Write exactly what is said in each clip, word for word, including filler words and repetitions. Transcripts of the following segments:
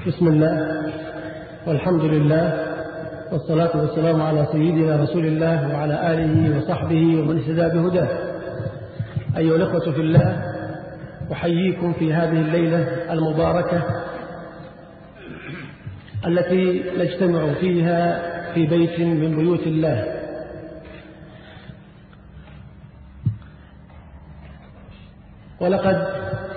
بسم الله والحمد لله والصلاة والسلام على سيدنا رسول الله وعلى آله وصحبه ومن اهتدى بهداه. أيها الأخوة في الله، أحييكم في هذه الليلة المباركة التي نجتمع فيها في بيت من بيوت الله. ولقد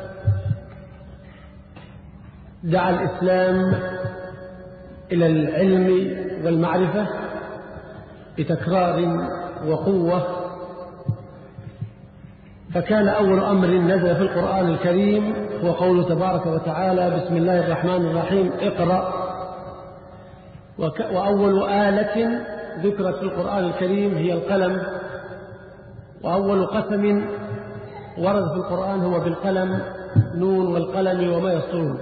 دعا الإسلام إلى العلم والمعرفة بتكرار وقوة، فكان أول أمر نزل في القرآن الكريم هو قوله تبارك وتعالى: بسم الله الرحمن الرحيم، اقرأ. وأول آلة ذكرت في القرآن الكريم هي القلم، وأول قسم ورد في القرآن هو بالقلم، نون والقلم وما يسطرون.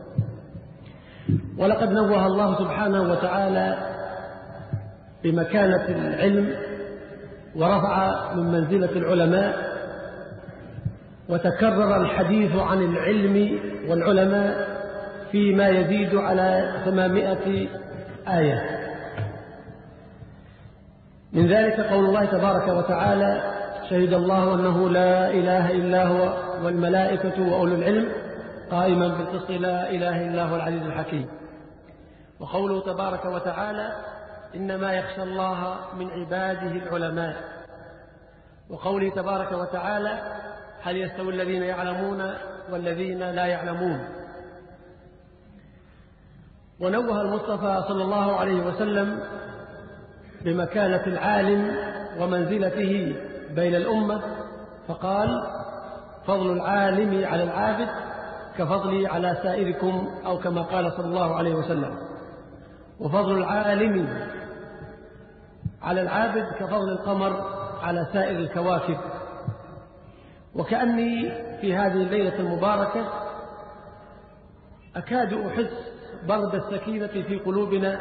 ولقد نوه الله سبحانه وتعالى بمكانة العلم ورفع من منزلة العلماء، وتكرر الحديث عن العلم والعلماء فيما يزيد على ثمانمائة آية. من ذلك قول الله تبارك وتعالى: شهد الله أنه لا إله إلا هو والملائكة وأولو العلم قائما بالقسط لا إله إلا هو العزيز الحكيم. وقوله تبارك وتعالى: إنما يخشى الله من عباده العلماء. وقوله تبارك وتعالى: هل يستوي الذين يعلمون والذين لا يعلمون. ونوه المصطفى صلى الله عليه وسلم بمكانة العالم ومنزلته بين الأمة، فقال: فضل العالم على العابد كفضلي على سائركم، أو كما قال صلى الله عليه وسلم. وفضل العالم على العابد كفضل القمر على سائر الكواكب. وكأني في هذه الليلة المباركة أكاد أحس برد السكينة في قلوبنا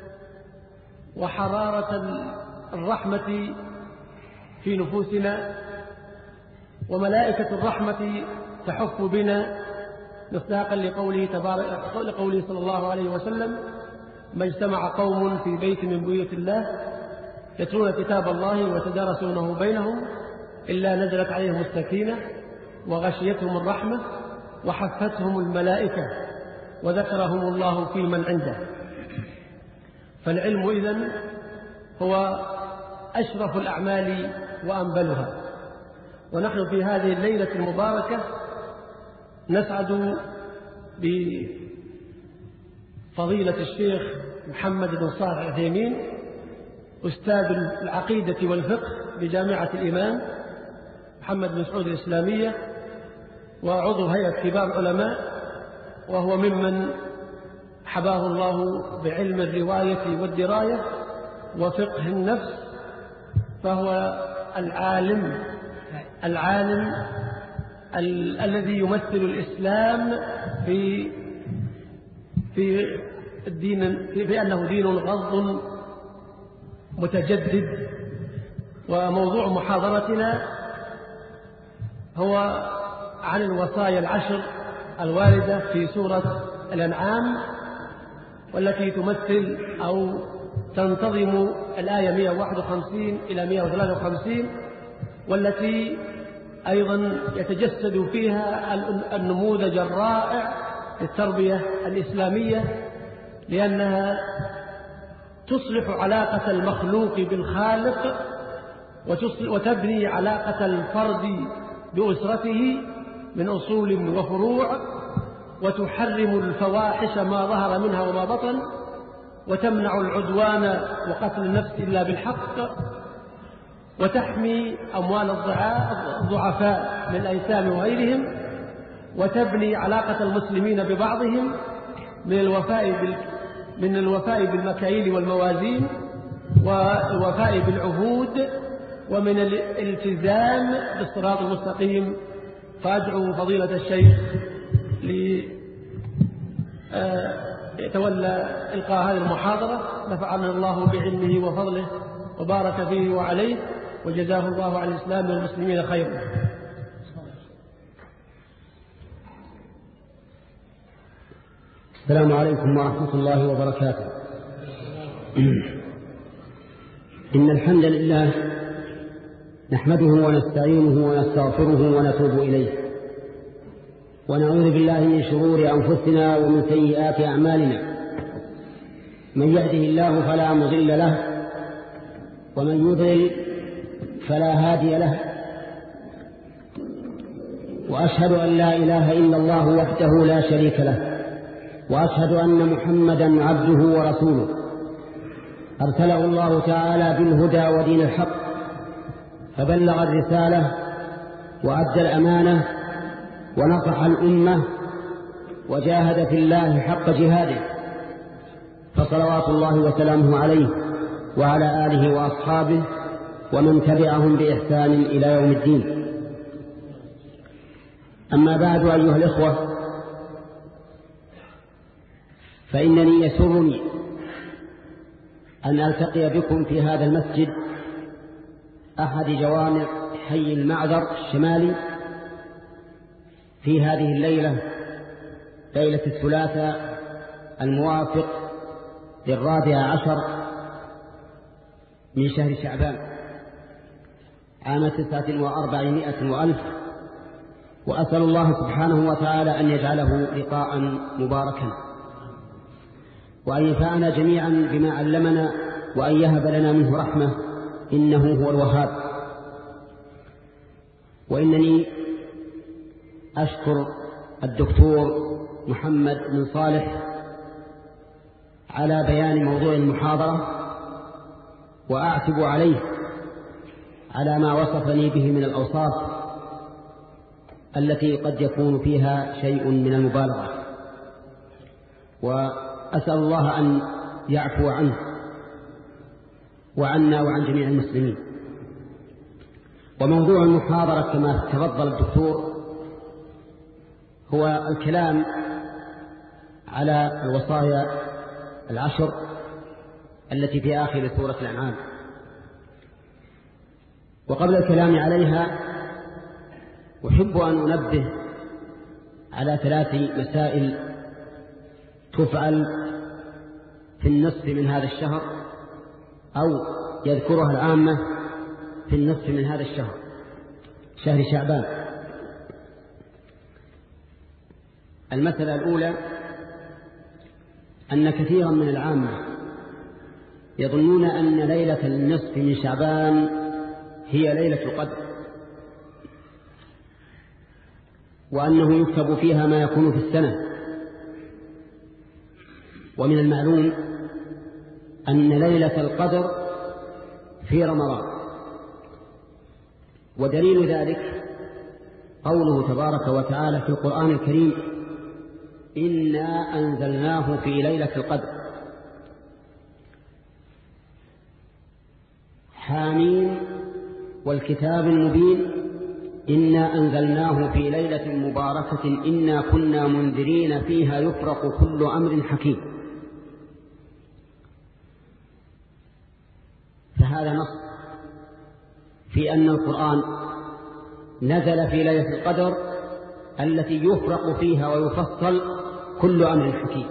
وحرارة الرحمة في نفوسنا، وملائكة الرحمة تحف بنا مصداقا لقوله تبارك لقوله صلى الله عليه وسلم: ما اجتمع قوم في بيت من بيوت الله يتلون كتاب الله ويتدارسونه بينهم إلا نزلت عليهم السكينة وغشيتهم الرحمة وحفتهم الملائكة وذكرهم الله في من عنده. فالعلم إذن هو أشرف الأعمال وأنبلها. ونحن في هذه الليلة المباركة نسعد بفضيلة الشيخ محمد بن صالح العثيمين، أستاذ العقيدة والفقه بجامعة الإمام محمد بن سعود الإسلامية، وعضو هيئة كبار العلماء، وهو ممن حباه الله بعلم الرواية والدراية وفقه النفس، فهو العالم العالم ال الذي يمثل الإسلام في في الدين بأنه دين غض متجدد. وموضوع محاضرتنا هو عن الوصايا العشر الواردة في سورة الأنعام، والتي تمثل أو تنتظم الآية مئة وواحد وخمسين إلى مئة وثلاثة وخمسين، والتي أيضا يتجسد فيها النموذج الرائع للتربية الإسلامية، لأنها تصلح علاقة المخلوق بالخالق، وتبني علاقة الفرد بأسرته من أصول وفروع، وتحرم الفواحش ما ظهر منها وما بطن، وتمنع العدوان وقتل النفس إلا بالحق، وتحمي أموال الضعفاء من الأيتام وغيرهم، وتبني علاقة المسلمين ببعضهم من الوفاء بال من الوفاء بالمكاييل والموازين، والوفاء بالعهود، ومن الالتزام بالصراط المستقيم. فأدعو فضيلة الشيخ ليتولى إلقاء هذه المحاضرة، نفعنا الله بعلمه وفضله وبارك فيه وعليه، وجزاه الله عن الإسلام والمسلمين خيرا. السلام عليكم ورحمة الله وبركاته. إن الحمد لله نحمده ونستعينه ونستغفره ونتوب إليه، ونعوذ بالله من شرور أنفسنا ومن سيئات أعمالنا. من يهده الله فلا مضل له، ومن يضلل فلا هادي له، وأشهد أن لا إله إلا الله وحده لا شريك له، وأشهد أن محمدا عبده ورسوله أرسله الله تعالى بالهدى ودين الحق، فبلغ الرسالة وأدى الأمانة ونصح الأمة وجاهد في الله حق جهاده، فصلوات الله وسلامه عليه وعلى آله وأصحابه ومن تبعهم بإحسان إلى يوم الدين. أما بعد، أيها الإخوة، فإنني يسرني أن ألتقي بكم في هذا المسجد أحد جوامع حي المعذر الشمالي في هذه الليلة، ليلة الثلاثاء الموافق للرابع عشر من شهر شعبان عام تسعة وأربعمائة وألف، وأسأل الله سبحانه وتعالى أن يجعله لقاء مباركا، وأن ينفعنا جميعا بما علمنا، وأن يهب لنا منه رحمة، إنه هو الوهاب. وإنني أشكر الدكتور محمد بن صالح على بيان موضوع المحاضرة، وأعتب عليه على ما وصفني به من الأوصاف التي قد يكون فيها شيء من المبالغة، وأسأل الله أن يعفو عنه وعنا وعن جميع المسلمين. وموضوع المحاضرة كما تفضل الدكتور هو الكلام على الوصايا العشر التي في آخر سورة الأنعام. وقبل الكلام عليها أحب أن أنبه على ثلاث مسائل تفعل في النصف من هذا الشهر، أو يذكرها العامة في النصف من هذا الشهر، شهر شعبان. المسألة الأولى أن كثيرا من العامة يظنون أن ليلة النصف من شعبان هي ليلة القدر، وأنه يكتب فيها ما يكون في السنة. ومن المعلوم أن ليلة القدر في رمضان، ودليل ذلك قوله تبارك وتعالى في القرآن الكريم: إنا أنزلناه في ليلة القدر. حامين والكتاب المبين، إنا أنزلناه في ليلة مباركة إنا كنا منذرين فيها يفرق كل أمر حكيم. فهذا نص في أن القرآن نزل في ليلة القدر التي يفرق فيها ويفصل كل أمر حكيم.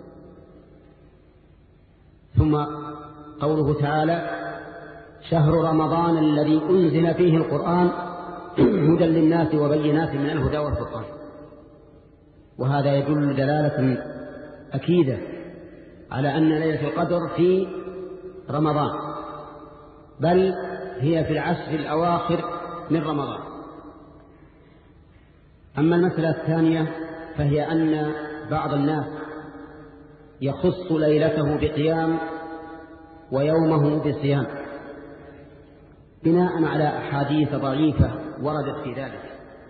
ثم قوله تعالى: شهر رمضان الذي أنزل فيه القرآن هدى للناس وبينات من الهدى والفرقان. وهذا يدل دلالة أكيدة على أن ليلة القدر في رمضان، بل هي في العشر الأواخر من رمضان. أما المسألة الثانية فهي أن بعض الناس يخص ليلته بقيام ويومه بصيام بناء على أحاديث ضعيفة وردت في ذلك،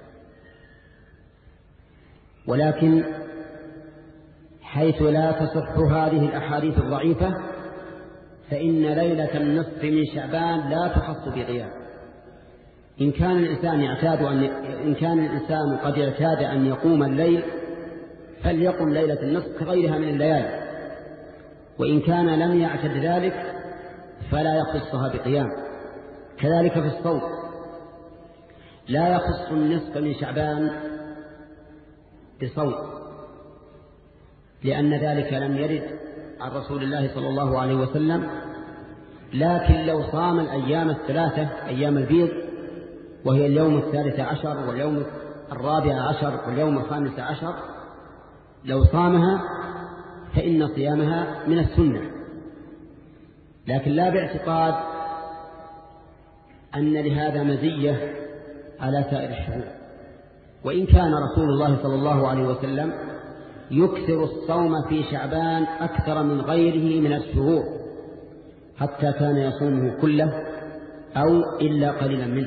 ولكن حيث لا تصح هذه الأحاديث الضعيفة فإن ليلة النصف من شعبان لا تخص بقيام. إن كان الإنسان يعتاد أن إن كان الإنسان قد اعتاد أن يقوم الليل فليقم ليلة النصف كغيرها من الليالي، وإن كان لم يعتد ذلك فلا يخصها بقيام. كذلك في الصوم لا يخص النصف من شعبان بصوم، لأن ذلك لم يرد عن رسول الله صلى الله عليه وسلم. لكن لو صام الأيام الثلاثة أيام البيض، وهي اليوم الثالث عشر واليوم الرابع عشر واليوم الخامس عشر، لو صامها فإن صيامها من السنة، لكن لا باعتقاد أن لهذا مزية على سائر الشهور. وإن كان رسول الله صلى الله عليه وسلم يكثر الصوم في شعبان أكثر من غيره من الشهور، حتى كان يصومه كله أو إلا قليلا منه.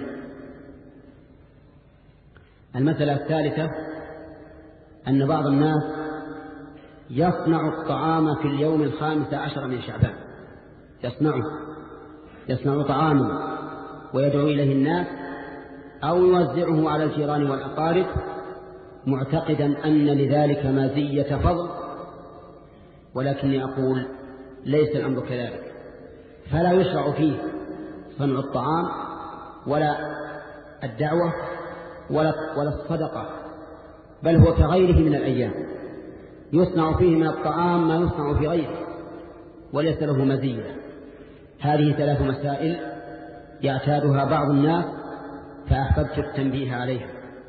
المسألة الثالثة أن بعض الناس يصنع الطعام في اليوم الخامس عشر من شعبان، يصنعه يصنع طعاما ويدعو إليه الناس أو يوزعه على الجيران والأقارب، معتقدا أن لذلك مزية فضل. ولكني أقول ليس الأمر كذلك، فلا يشرع فيه صنع الطعام ولا الدعوة ولا ولا الصدقة، بل هو كغيره من الأيام، يصنع فيه من الطعام ما يصنع في غيره وليس له مزية. هذه ثلاث مسائل يعتادها بعض الناس، فأحببت التنبيه عليها.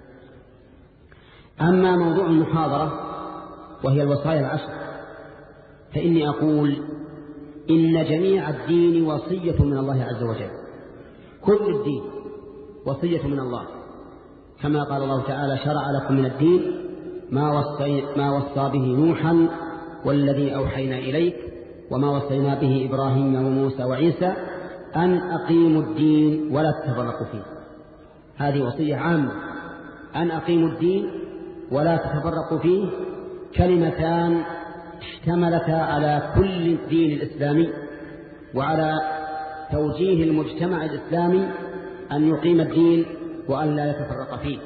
أما موضوع المحاضرة وهي الوصايا العشر، فإني أقول إن جميع الدين وصية من الله عز وجل، كل الدين وصية من الله، كما قال الله تعالى: شرع لكم من الدين ما وصي, ما وصى به نوحا والذي أوحينا إليك وما وصينا به إبراهيم وموسى وعيسى أن أقيموا الدين ولا تتفرقوا فيه. هذه وصية عامة، أن أقيموا الدين ولا تتفرقوا فيه، كلمتان اشتملتا على كل الدين الإسلامي وعلى توجيه المجتمع الإسلامي أن يقيم الدين وأن لا يتفرق فيه.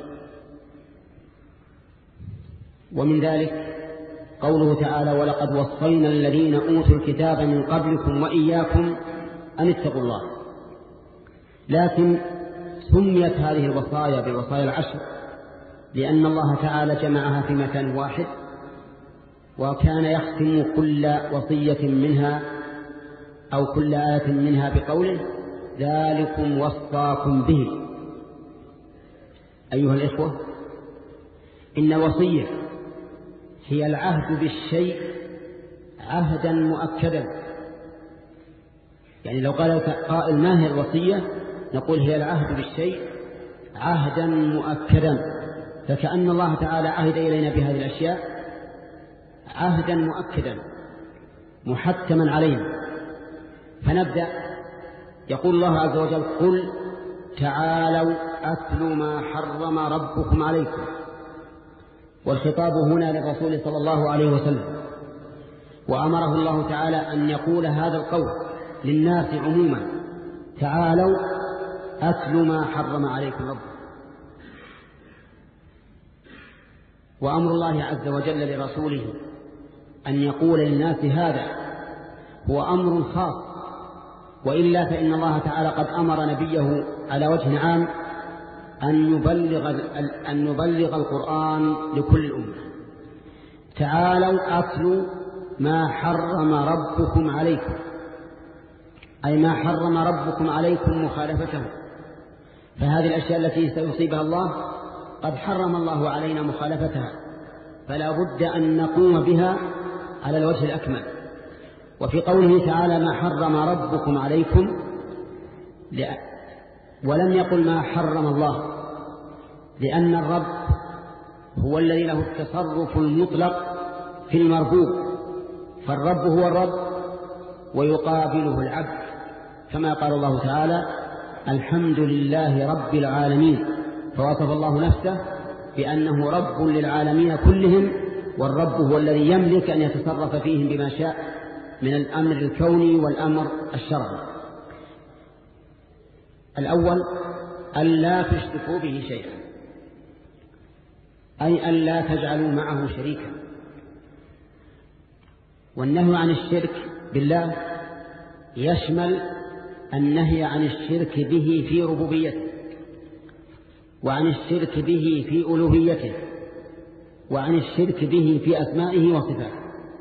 ومن ذلك قوله تعالى: ولقد وصينا الذين أوتوا الكتاب من قبلكم وإياكم أن اتقوا الله. لكن سميت هذه الوصايا بالوصايا العشر لأن الله تعالى جمعها في مكان واحد، وكان يختم كل وصية منها أو كل آية منها بقوله: ذلكم وصاكم به. أيها الإخوة، إن الوصية هي العهد بالشيء عهدا مؤكدا. يعني لو قال قائل: ما هي الوصية؟ نقول: هي العهد بالشيء عهدا مؤكدا، فكأن الله تعالى عهد إلينا بهذه الأشياء عهدا مؤكدا محتما علينا. فنبدأ. يقول الله عز وجل: قل تعالوا أتل ما حرم ربكم عليكم. والخطاب هنا للرسول صلى الله عليه وسلم، وأمره الله تعالى أن يقول هذا القول للناس عموما: تعالوا أتل ما حرم عليكم ربكم. وأمر الله عز وجل لرسوله أن يقول للناس هذا هو أمر خاص، وإلا فإن الله تعالى قد أمر نبيه على وجه عام أن يبلغ, أن يبلغ القرآن لكل الأمة. تعالوا أتلوا ما حرم ربكم عليكم، أي ما حرم ربكم عليكم مخالفته. فهذه الأشياء التي سيصيبها الله قد حرم الله علينا مخالفتها، فلا بد أن نقوم بها على الوجه الأكمل. وفي قوله تعالى: ما حرم ربكم عليكم، ولم يقل ما حرم الله، لأن الرب هو الذي له التصرف المطلق في المربوب، فالرب هو الرب ويقابله العبد، كما قال الله تعالى: الحمد لله رب العالمين. فوصف الله نفسه بأنه رب للعالمين كلهم، والرب هو الذي يملك أن يتصرف فيهم بما شاء من الأمر الكوني والأمر الشرعي. الأول: ألا تشركوا به شيئا، أي ألا تجعلوا معه شريكا. والنهي عن الشرك بالله يشمل النهي عن الشرك به في ربوبيته، وعن الشرك به في ألوهيته، وعن الشرك به في أسمائه وصفاته.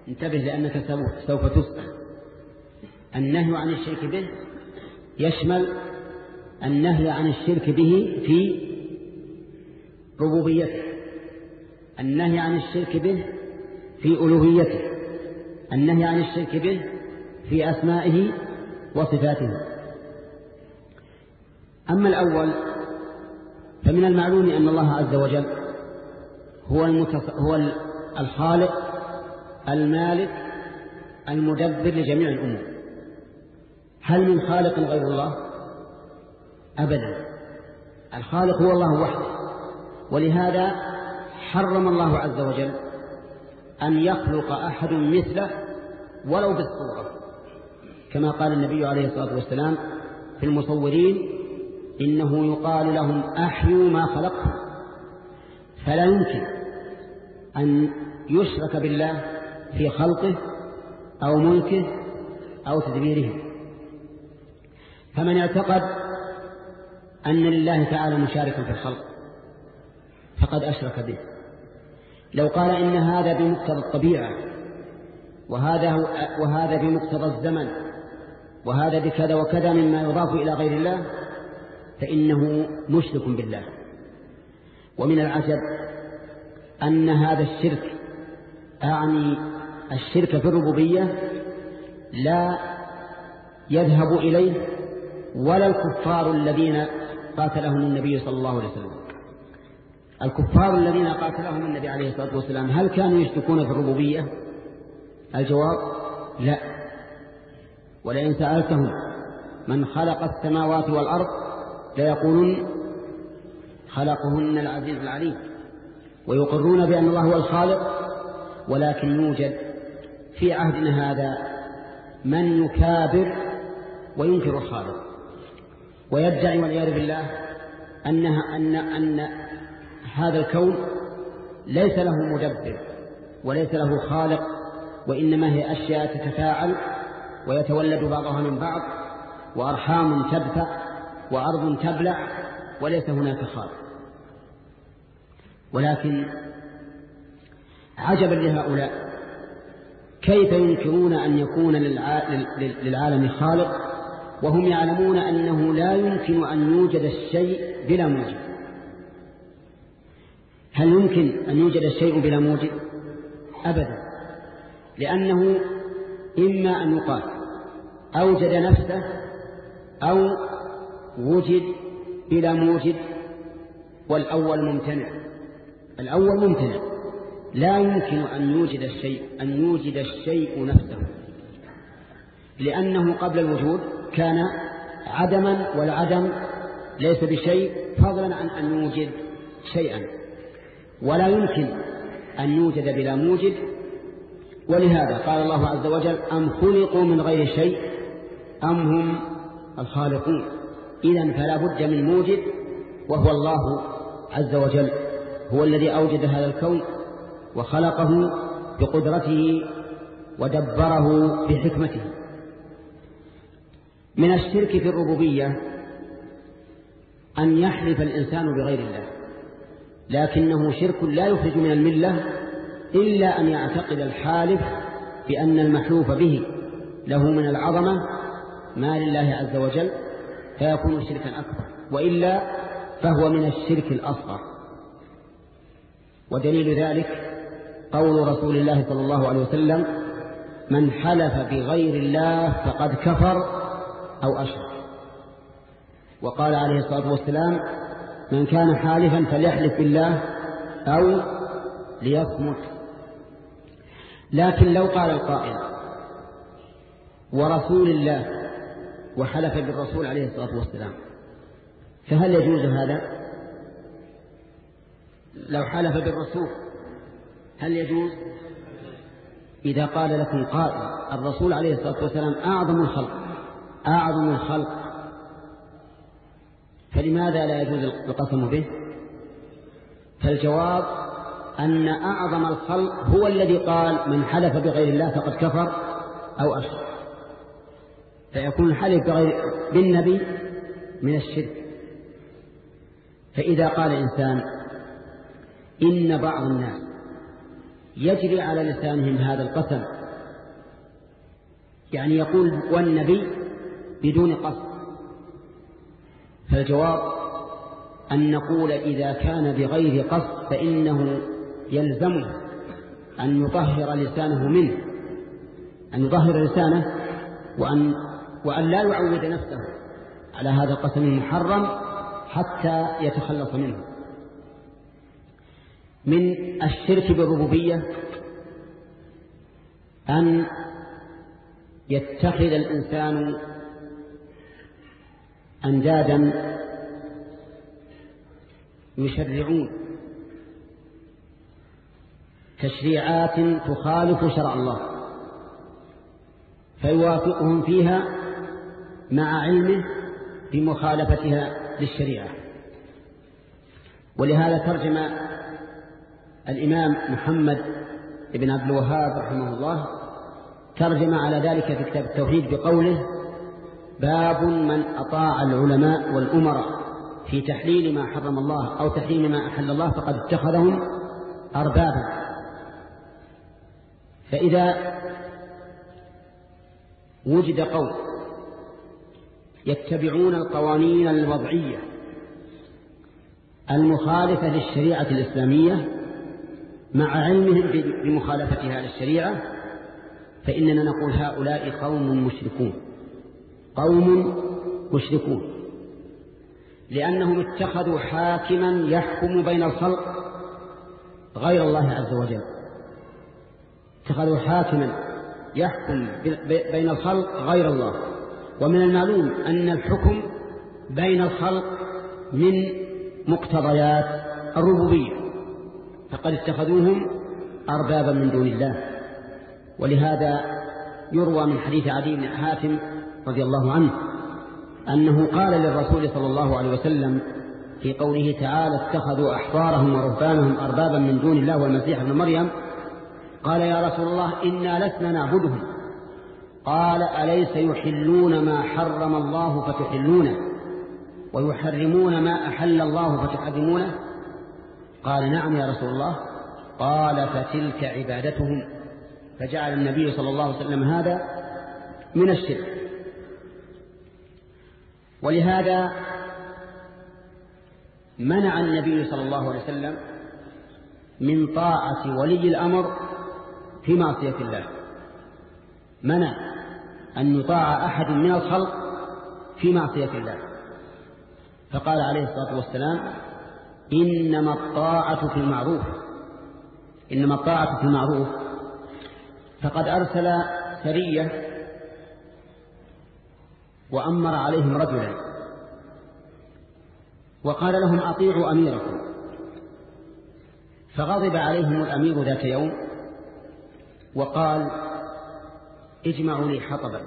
انتبه لأنك سوف تسأل. النهي عن الشرك به يشمل النهي عن الشرك به في ربوبيته، النهي عن الشرك به في ألوهيته، النهي عن الشرك به في أسمائه وصفاته. أما الأول فمن المعلوم أن الله عز وجل هو, المتص... هو الخالق المالك المدبر لجميع الأمور. هل من خالق غير الله؟ أبدا، الخالق هو الله وحده، ولهذا حرم الله عز وجل أن يخلق أحد مثله ولو بالصورة، كما قال النبي عليه الصلاة والسلام في المصورين إنه يقال لهم أحيوا ما خلقتم. فلا يمكن أن يشرك بالله في خلقه أو ملكه أو تدبيره. فمن اعتقد أن لله تعالى مشاركا في الخلق فقد أشرك به. لو قال إن هذا بمقتضى الطبيعة وهذا, وهذا بمقتضى الزمن وهذا بكذا وكذا مما يضاف إلى غير الله فإنه مشرك بالله. ومن العجب أن هذا الشرك أعني الشرك في الربوبية لا يذهب إليه ولا الكفار الذين قاتلهم النبي صلى الله عليه وسلم. الكفار الذين قاتلهم النبي عليه الصلاة والسلام هل كانوا يشركون في الربوبية؟ الجواب لا. ولئن سألتهم من خلق السماوات والأرض ليقولون خلقهن العزيز العليم، ويقرون بأن الله هو الخالق. ولكن يوجد في عهدنا هذا من يكابر وينكر الخالق ويدعي والعياذ بالله أنها أن أن هذا الكون ليس له مدبر وليس له خالق، وإنما هي أشياء تتفاعل ويتولد بعضها من بعض، وأرحام تبث وأرض تبلع، وليس هناك خالق. ولكن عجبا لهؤلاء كيف ينكرون أن يكون للعالم خالق وهم يعلمون أنه لا يمكن أن يوجد الشيء بلا موجد. هل يمكن أن يوجد الشيء بلا موجد؟ أبدا، لأنه إما أن يقال أوجد نفسه أو وجد بلا موجد، والأول ممتنع. الأول ممتنع، لا يمكن أن يوجد الشيء أن يوجد الشيء نفسه، لأنه قبل الوجود كان عدما، والعدم ليس بشيء فضلا عن أن يوجد شيئا. ولا يمكن أن يوجد بلا موجد، ولهذا قال الله عز وجل أم خلقوا من غير شيء أم هم الخالقون. إذن فلا بد من موجد، وهو الله عز وجل، هو الذي أوجد هذا الكون وخلقه بقدرته ودبره بحكمته. من الشرك في الربوبية أن يحلف الإنسان بغير الله، لكنه شرك لا يخرج من الملة إلا أن يعتقد الحالف بأن المحلوف به له من العظمة ما لله عز وجل، فيكون شركا أكبر، وإلا فهو من الشرك الأصغر. ودليل ذلك قول رسول الله صلى الله عليه وسلم من حلف بغير الله فقد كفر أو أشرك. وقال عليه الصلاة والسلام من كان حالفا فليحلف بالله أو ليصمت. لكن لو قال القائل ورسول الله وحلف بالرسول عليه الصلاة والسلام فهل يجوز هذا؟ لو حلف بالرسول هل يجوز؟ إذا قال لكم قائل الرسول عليه الصلاة والسلام أعظم الخلق أعظم الخلق فلماذا لا يجوز القسم به؟ فالجواب أن أعظم الخلق هو الذي قال من حلف بغير الله فقد كفر أو أشرك، فيكون الحلف بغير بالنبي من الشرك. فإذا قال إنسان إن بعض الناس يجري على لسانهم هذا القسم، يعني يقول والنبي بدون قصد. فالجواب أن نقول إذا كان بغير قصد فإنه يلزمه أن يطهر لسانه منه، أن يطهر لسانه وأن, وأن لا يعود نفسه على هذا القسم المحرم حتى يتخلص منه. من الشرك بالربوبية أن يتخذ الإنسان أندادا يشرعون تشريعات تخالف شرع الله فيوافقهم فيها مع علمه بمخالفتها للشريعة. ولهذا ترجم الإمام محمد بن عبد الوهاب رحمه الله ترجم على ذلك في كتاب التوحيد بقوله: باب من أطاع العلماء والأمراء في تحليل ما حرم الله أو تحريم ما أحل الله فقد اتخذهم أربابا. فإذا وجد قوم يتبعون القوانين الوضعية المخالفة للشريعة الإسلامية مع علمهم بمخالفتها للشريعة فإننا نقول هؤلاء قوم مشركون، قوم مشركون، لأنهم اتخذوا حاكما يحكم بين الخلق غير الله عز وجل، اتخذوا حاكما يحكم بين الخلق غير الله. ومن المعلوم أن الحكم بين الخلق من مقتضيات الربوبية، فقد اتخذوهم أربابا من دون الله. ولهذا يروى من حديث عدي بن حاتم رضي الله عنه أنه قال للرسول صلى الله عليه وسلم في قوله تعالى: اتخذوا أحبارهم ورهبانهم أربابا من دون الله والمسيح ابن مريم، قال: يا رسول الله إنا لسنا نعبدهم. قال: أليس يحلون ما حرم الله فتحلونه ويحرمون ما أحل الله فتحرمونه؟ قال: نعم يا رسول الله. قال: فتلك عبادتهم. فجعل النبي صلى الله عليه وسلم هذا من الشرك. ولهذا منع النبي صلى الله عليه وسلم من طاعة ولي الأمر في معصية الله، منع أن يطاع أحد من الخلق في معصية الله، فقال عليه الصلاة والسلام: إنما الطاعة في المعروف، إنما الطاعة في المعروف. فقد أرسل سرية وأمر عليهم رجلا وقال لهم: أطيعوا أميركم. فغضب عليهم الأمير ذات يوم وقال: اجمعوا لي حطبا.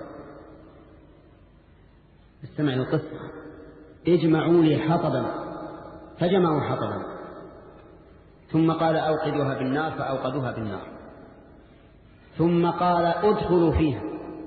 استمعوا القصة: اجمعوا لي حطبا. فجمعوا حطبا، ثم قال: أوقدوها بالنار، فأوقدوها بالنار. ثم قال: ادخلوا فيها،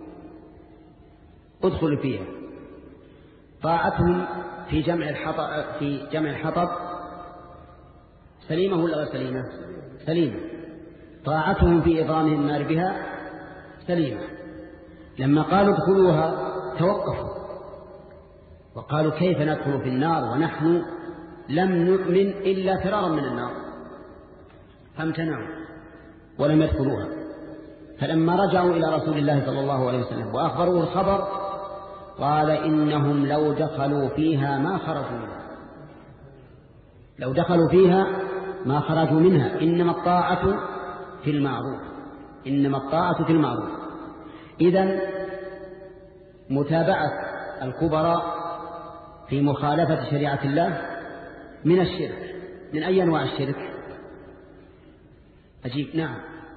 ادخلوا فيها. طاعتهم في جمع الحطب في جمع الحطب سليمة ولا غير سليمة؟ سليمة. طاعتهم في إضرام النار بها سليمة. لما قالوا ادخلوها توقفوا وقالوا: كيف ندخل في النار ونحن لم نؤمن إلا فرارا من النار؟ فامتنعوا ولم يدخلوها. فلما رجعوا إلى رسول الله صلى الله عليه وسلم وأخبروه الخبر قال: إنهم لو دخلوا فيها ما خرجوا منها، لو دخلوا فيها ما خرجوا منها. إنما الطاعة في المعروف، إنما الطاعة في المعروف. إذن متابعة الكبراء في مخالفة شريعة الله من الشرك. من أي أنواع الشرك؟ أجيب نعم.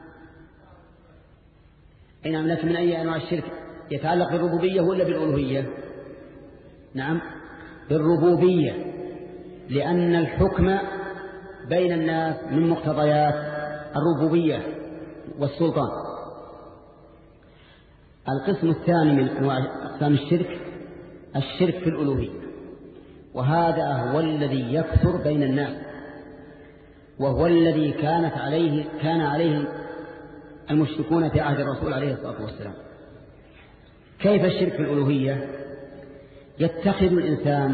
أي نعم، لكن من أي أنواع الشرك؟ يتعلق بالربوبية ولا بالألوهية؟ نعم، بالربوبية، لأن الحكم بين الناس من مقتضيات الربوبية والسلطان. القسم الثاني من أنواع أقسام الشرك الشرك في الألوهية، وهذا هو الذي يكثر بين الناس، وهو الذي كانت عليه كان عليه المشركون في عهد الرسول عليه الصلاة والسلام. كيف الشرك في الألوهية؟ يتخذ الإنسان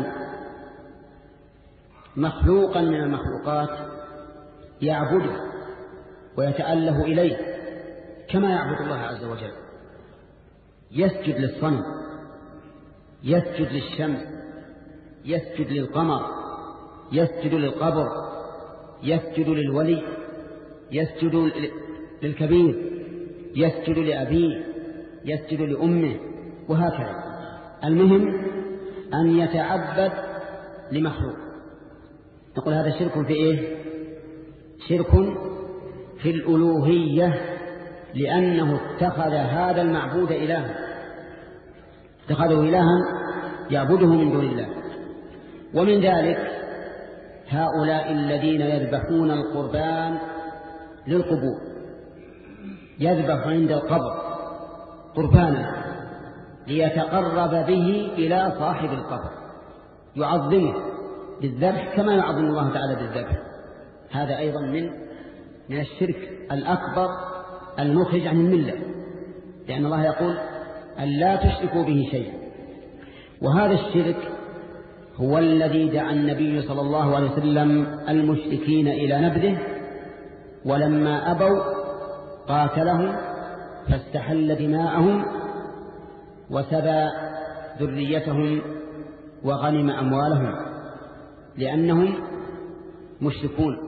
مخلوقا من المخلوقات يعبده ويتأله إليه كما يعبد الله عز وجل، يسجد للصنم، يسجد للشمس، يسجد للقمر، يسجد للقبر، يسجد للولي، يسجد للكبير، يسجد لأبيه، يسجد لأمه، وهكذا. المهم أن يتعبد لمخلوق. نقول هذا شرك في إيه؟ شرك في الألوهية، لأنه اتخذ هذا المعبود إلها، اتخذه إلها يعبده من دون الله. ومن ذلك هؤلاء الذين يذبحون القربان للقبور، يذبح عند القبر قربانا ليتقرب به إلى صاحب القبر، يعظمه بالذبح كما يعظم الله تعالى بالذبح. هذا أيضا من من الشرك الأكبر المخرج عن الملة، لأن الله يقول أن لا تشركوا به شيئا. وهذا الشرك هو الذي دعا النبي صلى الله عليه وسلم المشركين إلى نبذه، ولما أبوا قاتلهم فاستحل دماءهم وسبى ذريتهم وغنم أموالهم لأنهم مشركون.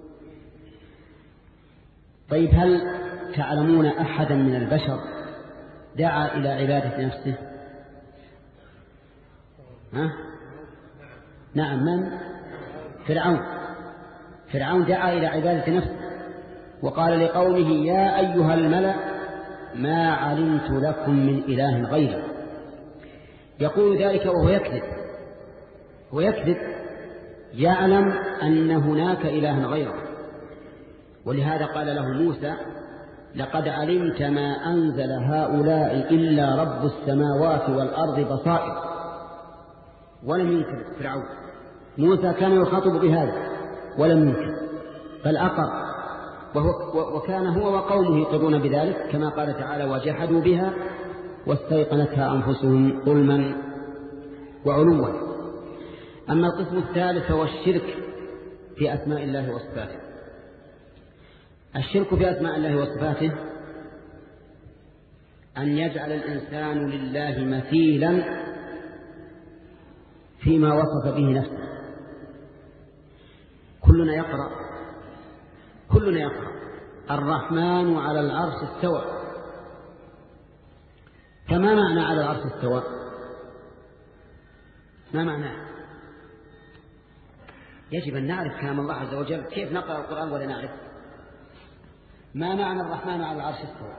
طيب، هل تعلمون أحدا من البشر دعا إلى عبادة نفسه؟ ها؟ نعم، من؟ فرعون. فرعون دعا إلى عبادة نفسه وقال لقومه يا أيها الملأ ما علمت لكم من إله غيري. يقول ذلك وهو يكذب، هو يكذب، يعلم أن هناك إله غيره. ولهذا قال له موسى لقد علمت ما أنزل هؤلاء إلا رب السماوات والأرض بصائر. ولم ينكر فرعون، موسى كان يخاطب بهذا ولم ينكر بل أقر، وكان هو وقومه يقرون بذلك كما قال تعالى وجحدوا بها واستيقنتها أنفسهم ظلما وعلوا. أما القسم الثالث هو الشرك في أسماء الله وصفاته. الشرك في أسماء الله وصفاته أن يجعل الإنسان لله مثيلا فيما وصف به نفسه. كلنا يقرأ كلنا يقرأ الرحمن على العرش استوى. فما معنى على العرش استوى؟ ما معناه؟ يجب أن نعرف كلام الله عز وجل. كيف نقرأ القرآن ولا نعرف؟ ما معنى الرحمن على العرش استوى؟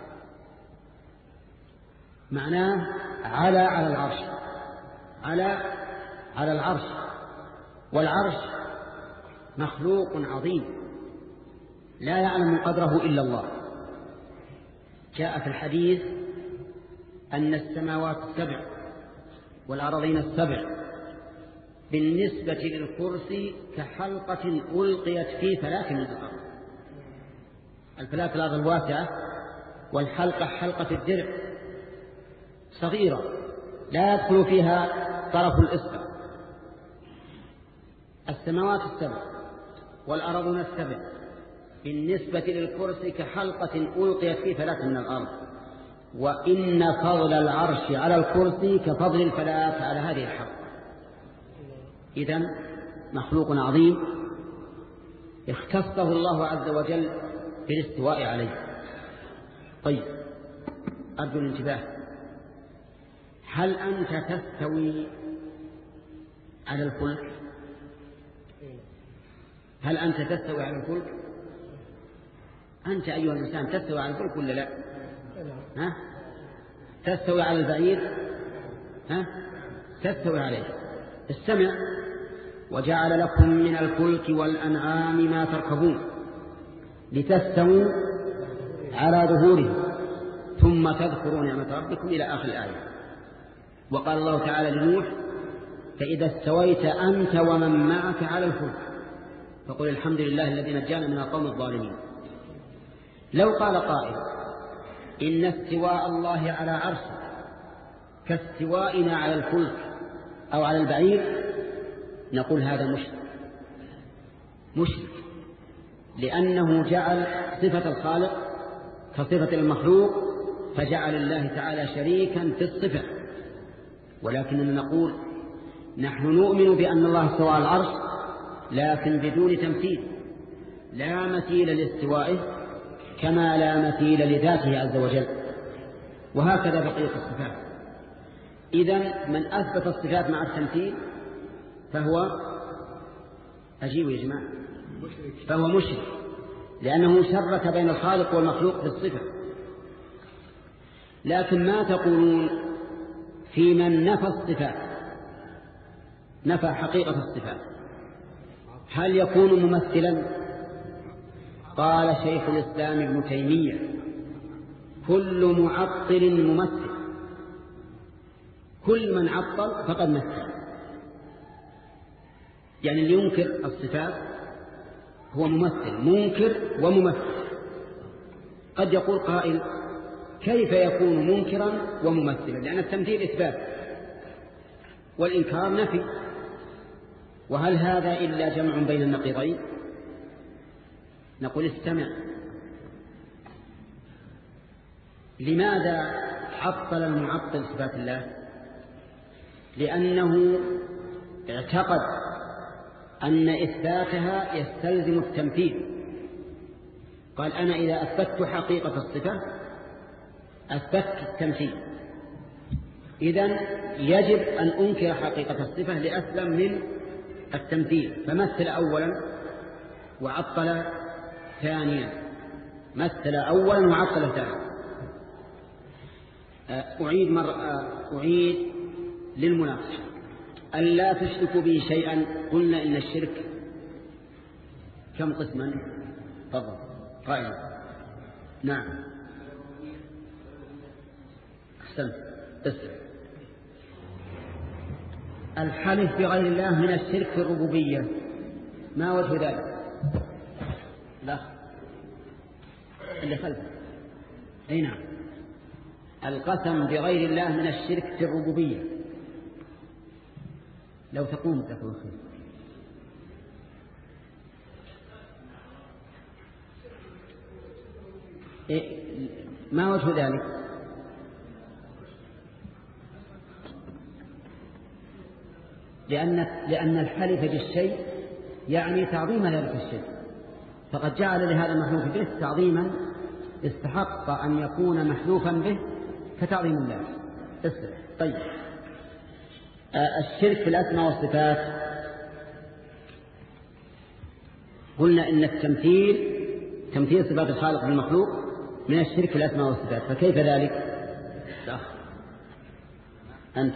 معناه على على العرش، على على العرش. والعرش مخلوق عظيم لا يعلم قدره إلا الله. جاء في الحديث أن السماوات السبع والأراضين السبع بالنسبة للكرسي كحلقة ألقيت في فلاة من الأرض. الفلاة الأرض الواسعة، والحلقة حلقة الدرع صغيرة لا يدخل فيها طرف الإصبع. السماوات السبع والأراضون السبع بالنسبة للكرسي كحلقة ألقيت في فلاة من الأرض. وإن فضل العرش على الكرسي كفضل الفلاة على هذه الحلقة. إذن مخلوق عظيم اختصه الله عز وجل بالاستواء عليه. طيب، أرجو الانتباه. هل أنت تستوي على الفلك؟ هل أنت تستوي على الفلك؟ أنت أيها الإنسان تستوي على الفلك ولا لا؟ ها؟ تستوي على البعير؟ ها؟ تستوي عليه. استمع. وجعل لكم من الفلك والأنعام ما تركبون لتستووا على ظهوره ثم تذكروا نعمة ربكم إلى آخر الآية. وقال الله تعالى لنوح فإذا استويت أنت ومن معك على الفلك فقل الحمد لله الذي نجانا من القوم الظالمين. لو قال قائل إن استواء الله على عرشه كاستوائنا على الفلك أو على البعير، نقول هذا مشرك مشرك لأنه جعل صفة الخالق كصفة المخلوق، فجعل الله تعالى شريكا في الصفة. ولكننا نقول نحن نؤمن بأن الله استوى على العرش لكن بدون تمثيل، لا مثيل لاستوائه كما لا مثيل لذاته عز وجل، وهكذا بقية الصفات. إذن من أثبت الصفات مع التمثيل فهو أجيب يا جماعة فهو مشرك، لأنه شرك بين الخالق والمخلوق في الصفة. لكن ما تقولون في من نفى الصفات، نفى حقيقة الصفات، هل يكون ممثلا؟ قال شيخ الإسلام ابن تيمية كل معطل ممثل، كل من عطل فقد مثل. يعني اللي ينكر الصفات هو ممثل، منكر وممثل. قد يقول قائل كيف يكون منكرا وممثلا؟ لأن التمثيل إثبات والإنكار نفي، وهل هذا إلا جمع بين النقيضين؟ نقول استمع، لماذا عطل المعطل صفات الله؟ لأنه اعتقد أن إثباتها يستلزم التمثيل. قال أنا إذا أثبت حقيقة الصفة أثبت التمثيل، إذن يجب أن أنكر حقيقة الصفة لأسلم من التمثيل، فمثل أولا وعطل ثانيا، مثل أولا وعطل ثانيا. أعيد مرة أعيد للمناقشة، أن لا تشركوا به شيئا. قلنا إن الشرك كم قسما؟ تفضل قائل. نعم أحسنت. اسم الحلف بغير الله من الشرك في الربوبية، ما وجه ذلك؟ لا اللي خلفه. أي نعم، القسم بغير الله من الشرك في الربوبية. لو تقوم تكون خير. إيه ما وجه ذلك؟ لأن لأن الحلف بالشيء يعني تعظيم ذلك الشيء، فقد جعل لهذا المحلوف به تعظيما استحق أن يكون محلوفا به كتعظيم الله. اسمع. طيب الشرك في الأسماء والصفات، قلنا إن التمثيل تمثيل صفات الخالق بالمخلوق من الشرك في الأسماء والصفات، فكيف ذلك؟ لا أنت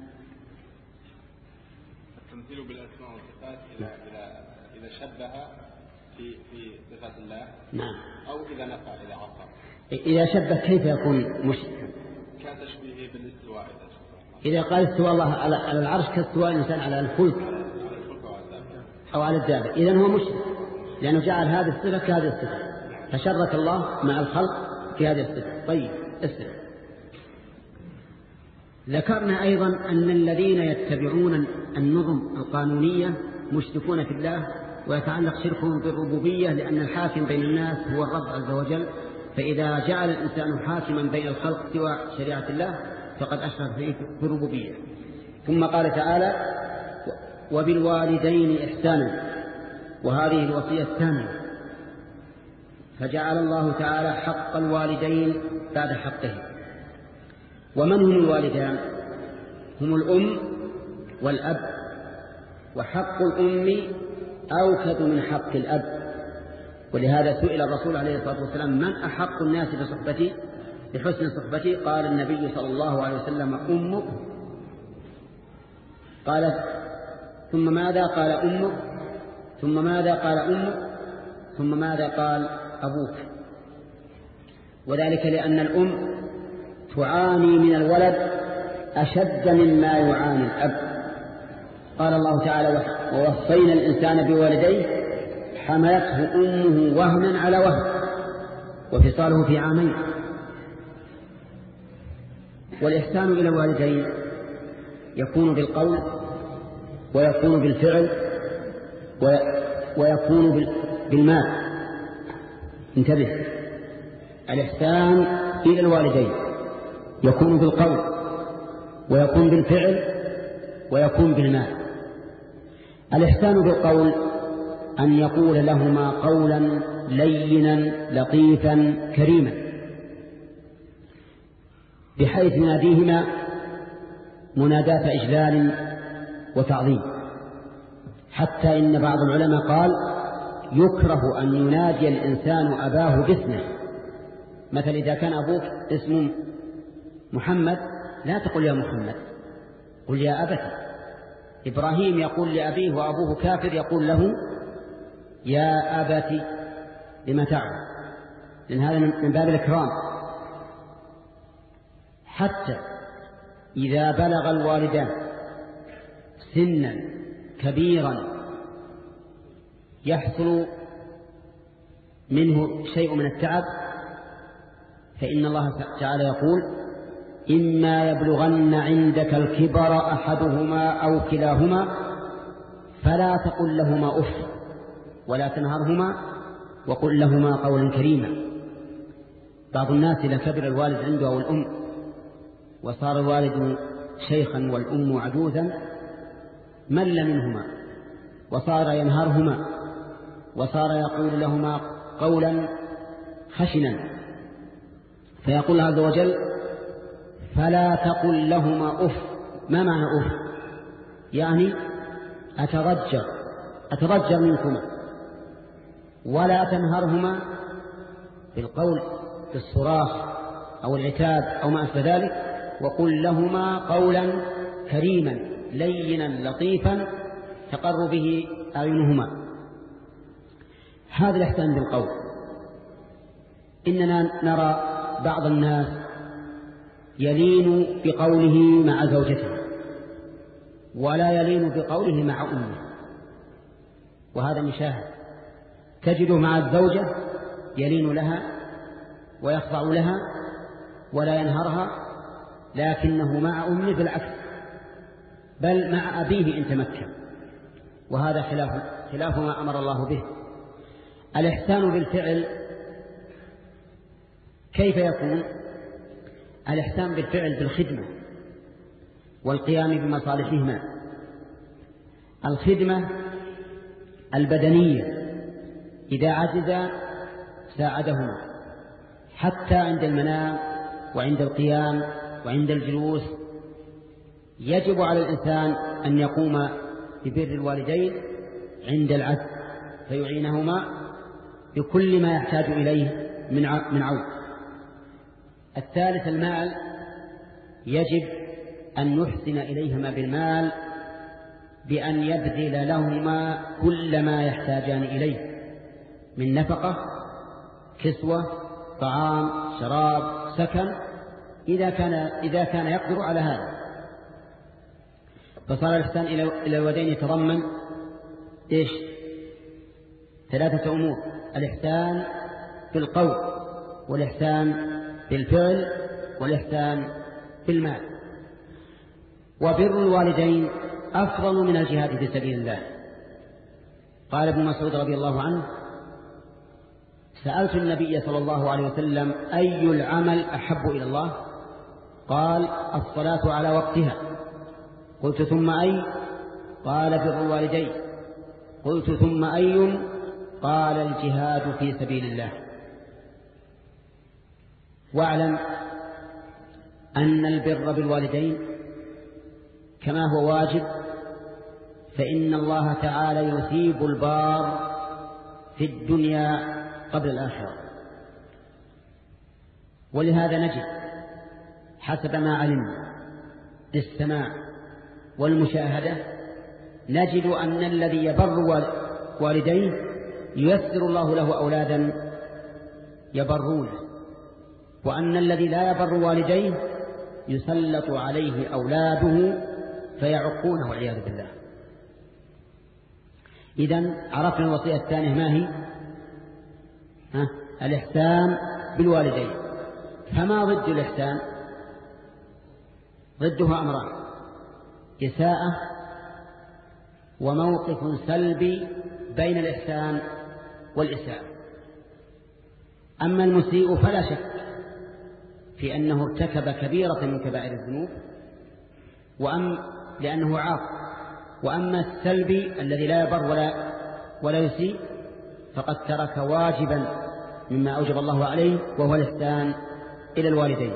التمثيل بالأسماء والصفات إذا إذا إذا شبه في في صفات الله، نعم، أو إذا نفع إذا عطل. إذا شبه كيف يكون مشركا؟ كتشبيهه بالاستواء. إذا قال استوى الله على العرش كاستواء الإنسان على الفلك أو على الدابة، إذن هو مشرك، لأنه جعل هذه الصفة كهذه الصفة، فشرك الله مع الخلق في هذه الصفة. طيب اسمع، ذكرنا أيضا أن الذين يتبعون النظم القانونية مشركون في الله، ويتعلق شركهم بالربوبية، لأن الحاكم بين الناس هو الرب عز وجل، فإذا جعل الإنسان حاكما بين الخلق سوى شريعة الله فقد أشرك في الربوبية. ثم قال تعالى وبالوالدين إحسانا، وهذه الوصية الثانية، فجعل الله تعالى حق الوالدين بعد حقه. ومن هم الوالدان؟ هم الأم والأب، وحق الأم أوكد من حق الأب، ولهذا سئل الرسول عليه الصلاة والسلام من أحق الناس بصحبتي بحسن صحبتي؟ قال النبي صلى الله عليه وسلم أمك. قال ثم ماذا؟ قال أمك. ثم ماذا؟ قال أمك. ثم ماذا؟ قال أبوك. وذلك لأن الأم تعاني من الولد أشد مما يعاني الأب. قال الله تعالى ووصينا الإنسان بوالديه حملته أمه وهنا على وهن وفصاله في عامين. والإحسان إلى الوالدين يكون بالقول ويكون بالفعل ويكون بالمال. انتبه، الإحسان إلى الوالدين يكون بالقول ويكون بالفعل ويكون بالمال. الإحسان بالقول أن يقول لهما قولا لينا لطيفا كريما بحيث يناديهما مناداة إجلال وتعظيم، حتى إن بعض العلماء قال يكره أن ينادي الإنسان أباه باسمه. مثل إذا كان أبوك اسمه محمد لا تقول يا محمد، قل يا أبتي. إبراهيم يقول لأبيه وأبوه كافر يقول له يا أبتي لما تعمل، لأن هذا من باب الإكرام. حتى إذا بلغ الوالدان سنا كبيرا يحصل منه شيء من التعب، فإن الله تعالى يقول إما يبلغن عندك الكبر أحدهما أو كلاهما فلا تقل لهما أف ولا تنهرهما وقل لهما قولا كريما. بعض الناس إذا كبر الوالد عنده أو الأم وصار الوالد شيخا والأم عجوزا مل منهما وصار ينهرهما وصار يقول لهما قولا خشنا، فيقول عز وجل فلا تقل لهما أف. ما معنى أف؟ يعني أتضجر أتضجر منكما، ولا تنهرهما بالقول بالصراخ أو العتاب أو ما أشبه ذلك، وقل لهما قولا كريما لينا لطيفا تقر به أعينهما. هذا الإحسان بالقول. إننا نرى بعض الناس يلين بقوله مع زوجته ولا يلين بقوله مع أمه، وهذا مشاهد. تجده مع الزوجة يلين لها ويخضع لها ولا ينهرها، لكنه مع أمه بالعكس، بل مع أبيه إن تمكن، وهذا خلاف خلاف ما أمر الله به. الإحسان بالفعل كيف يكون؟ الإحسان بالفعل بالخدمة والقيام بمصالحهما. الخدمة البدنية إذا عجز ساعدهما حتى عند المنام وعند القيام وعند الجلوس. يجب على الإنسان أن يقوم ببر الوالدين عند العجز فيعينهما بكل ما يحتاج إليه من عون. الثالث المال، يجب أن يحسن إليهما بالمال بأن يبذل لهما كل ما يحتاجان إليه من نفقة كسوة طعام شراب سكن إذا كان إذا كان يقدر على هذا. فصار الإحسان إلى الوالدين يتضمن إيش؟ ثلاثة أمور: الإحسان بالقول والإحسان بالفعل والإحسان بالمال. وبر الوالدين أفضل من الجهاد في سبيل الله. قال ابن مسعود رضي الله عنه: سألت النبي صلى الله عليه وسلم أي العمل أحب إلى الله؟ قال: الصلاة على وقتها. قلت: ثم أي؟ قال: بر الوالدين. قلت: ثم أي؟ قال: الجهاد في سبيل الله. واعلم أن البر بالوالدين كما هو واجب فإن الله تعالى يثيب البار في الدنيا قبل الآخرة. ولهذا نجد حسب ما علمنا بالسماع والمشاهدة نجد أن الذي يبر والديه ييسر الله له أولادا يبرونه، وأن الذي لا يبر والديه يسلط عليه أولاده فيعقونه والعياذ بالله. إذن عرفنا الوصية الثانية ما هي؟ ها؟ الإحسان بالوالدين. فما ضد الإحسان؟ ضدها أمران: إساءة وموقف سلبي بين الإحسان والإساءة. أما المسيء فلا شك في أنه ارتكب كبيرة من كبائر الذنوب وأم لأنه عاق. وأما السلبي الذي لا يبر ولا, ولا يسيء فقد ترك واجبا مما أوجب الله عليه، وهو الإحسان إلى الوالدين.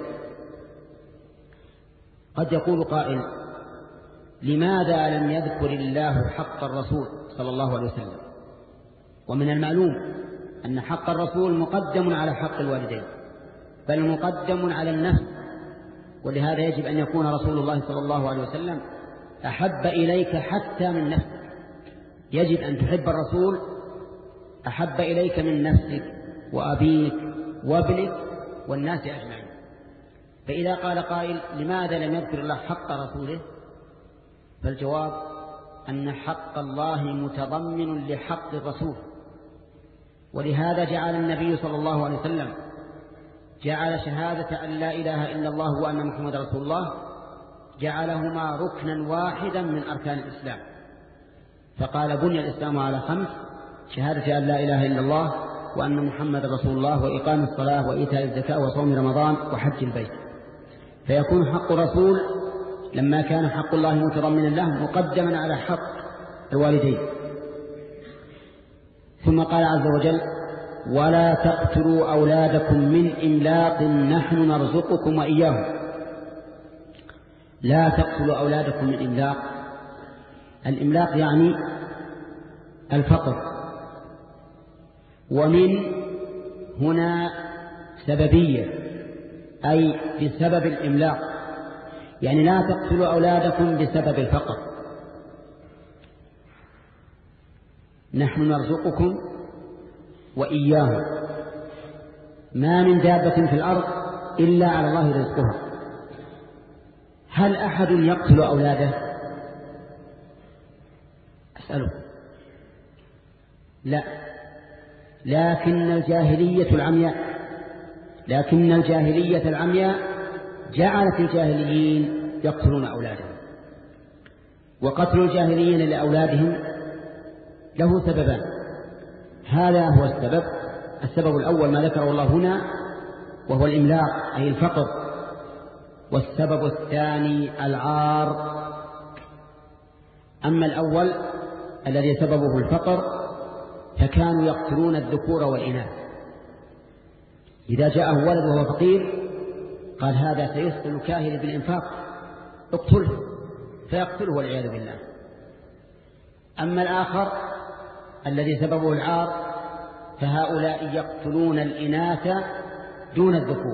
قد يقول قائل: لماذا لم يذكر الله حق الرسول صلى الله عليه وسلم؟ ومن المعلوم أن حق الرسول مقدم على حق الوالدين، بل مقدم على النفس، ولهذا يجب أن يكون رسول الله صلى الله عليه وسلم أحب إليك حتى من نفسك. يجب أن تحب الرسول أحب إليك من نفسك وأبيك وابنك والناس أجمعين. فإذا قال قائل: لماذا لم يذكر الله حق رسوله؟ فالجواب أن حق الله متضمن لحق الرسول، ولهذا جعل النبي صلى الله عليه وسلم جعل شهادة أن لا إله إلا الله وأن محمد رسول الله جعلهما ركنا واحدا من أركان الإسلام، فقال: بني الإسلام على خمس: شهادة أن لا إله إلا الله وأن محمد رسول الله وإقام الصلاة وإيتاء الزكاة وصوم رمضان وحج البيت. فيكون حق الرسول لما كان حق الله متضمنا له مقدما على حق الوالدين. ثم قال عز وجل: ولا تقتلوا أولادكم من إملاق نحن نرزقكم وإياهم. لا تقتلوا أولادكم من إملاق. الإملاق يعني الفقر، ومن هنا سببية، أي بسبب الإملاق، يعني لا تقتلوا أولادكم بسبب الفقر. نحن نرزقكم وإياهم. ما من دابة في الأرض إلا على الله رزقها. هل أحد يقتل أولاده؟ أسأله. لا، لكن الجاهلية العمياء لكن الجاهلية العمياء جعلت الجاهليين يقتلون أولادهم. وقتل الجاهليين لأولادهم له سببان. هذا هو السبب السبب الأول ما ذكره الله هنا، وهو الإملاق أي الفقر. والسبب الثاني العار. أما الأول الذي سببه الفقر فكانوا يقتلون الذكور والإناث. إذا جاءه ولد وهو فقير قال: هذا سيسقل كاهل بالإنفاق، اقتله، فيقتله والعياذ بالله. أما الآخر الذي سببه العار فهؤلاء يقتلون الإناث دون الذكور.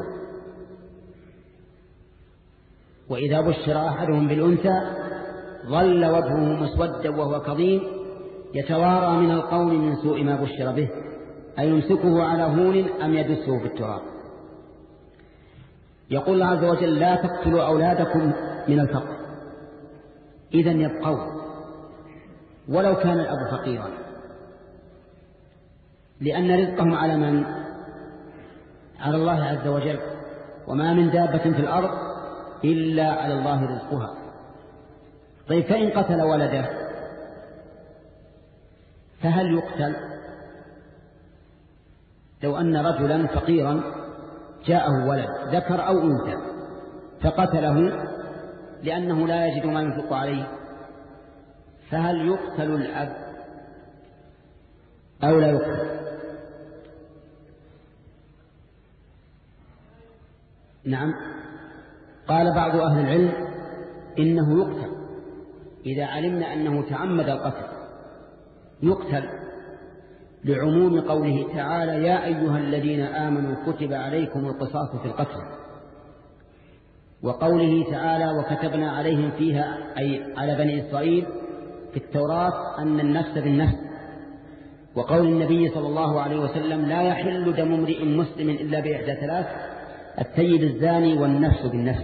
وإذا بشر أحدهم بالأنثى ظل وجهه مسودا وهو كظيم يتوارى من القوم من سوء ما بشر به، أي يمسكه على هون أم يدسه في التراب. يقول الله عز وجل: لا تقتلوا أولادكم من الفقر. إذن يبقوا ولو كان الأب فقيرا، لأن رزقهم على من؟ على الله عز وجل. وما من دابة في الأرض إلا على الله رزقها. طيب، فإن قتل ولده فهل يقتل؟ لو أن رجلا فقيرا جاءه ولد ذكر أو أنثى فقتله لأنه لا يجد ما ينفق عليه، فهل يقتل الأب أو لا يقتل؟ نعم، قال بعض أهل العلم إنه يقتل إذا علمنا أنه تعمد القتل، يقتل لعموم قوله تعالى: يا أيها الذين آمنوا كتب عليكم القصاص في القتل، وقوله تعالى: وكتبنا عليهم فيها، أي على بني إسرائيل في التوراة، أن النفس بالنفس، وقول النبي صلى الله عليه وسلم: لا يحل دم امرئ مسلم إلا بإحدى ثلاث: الثيب الزاني والنفس بالنفس.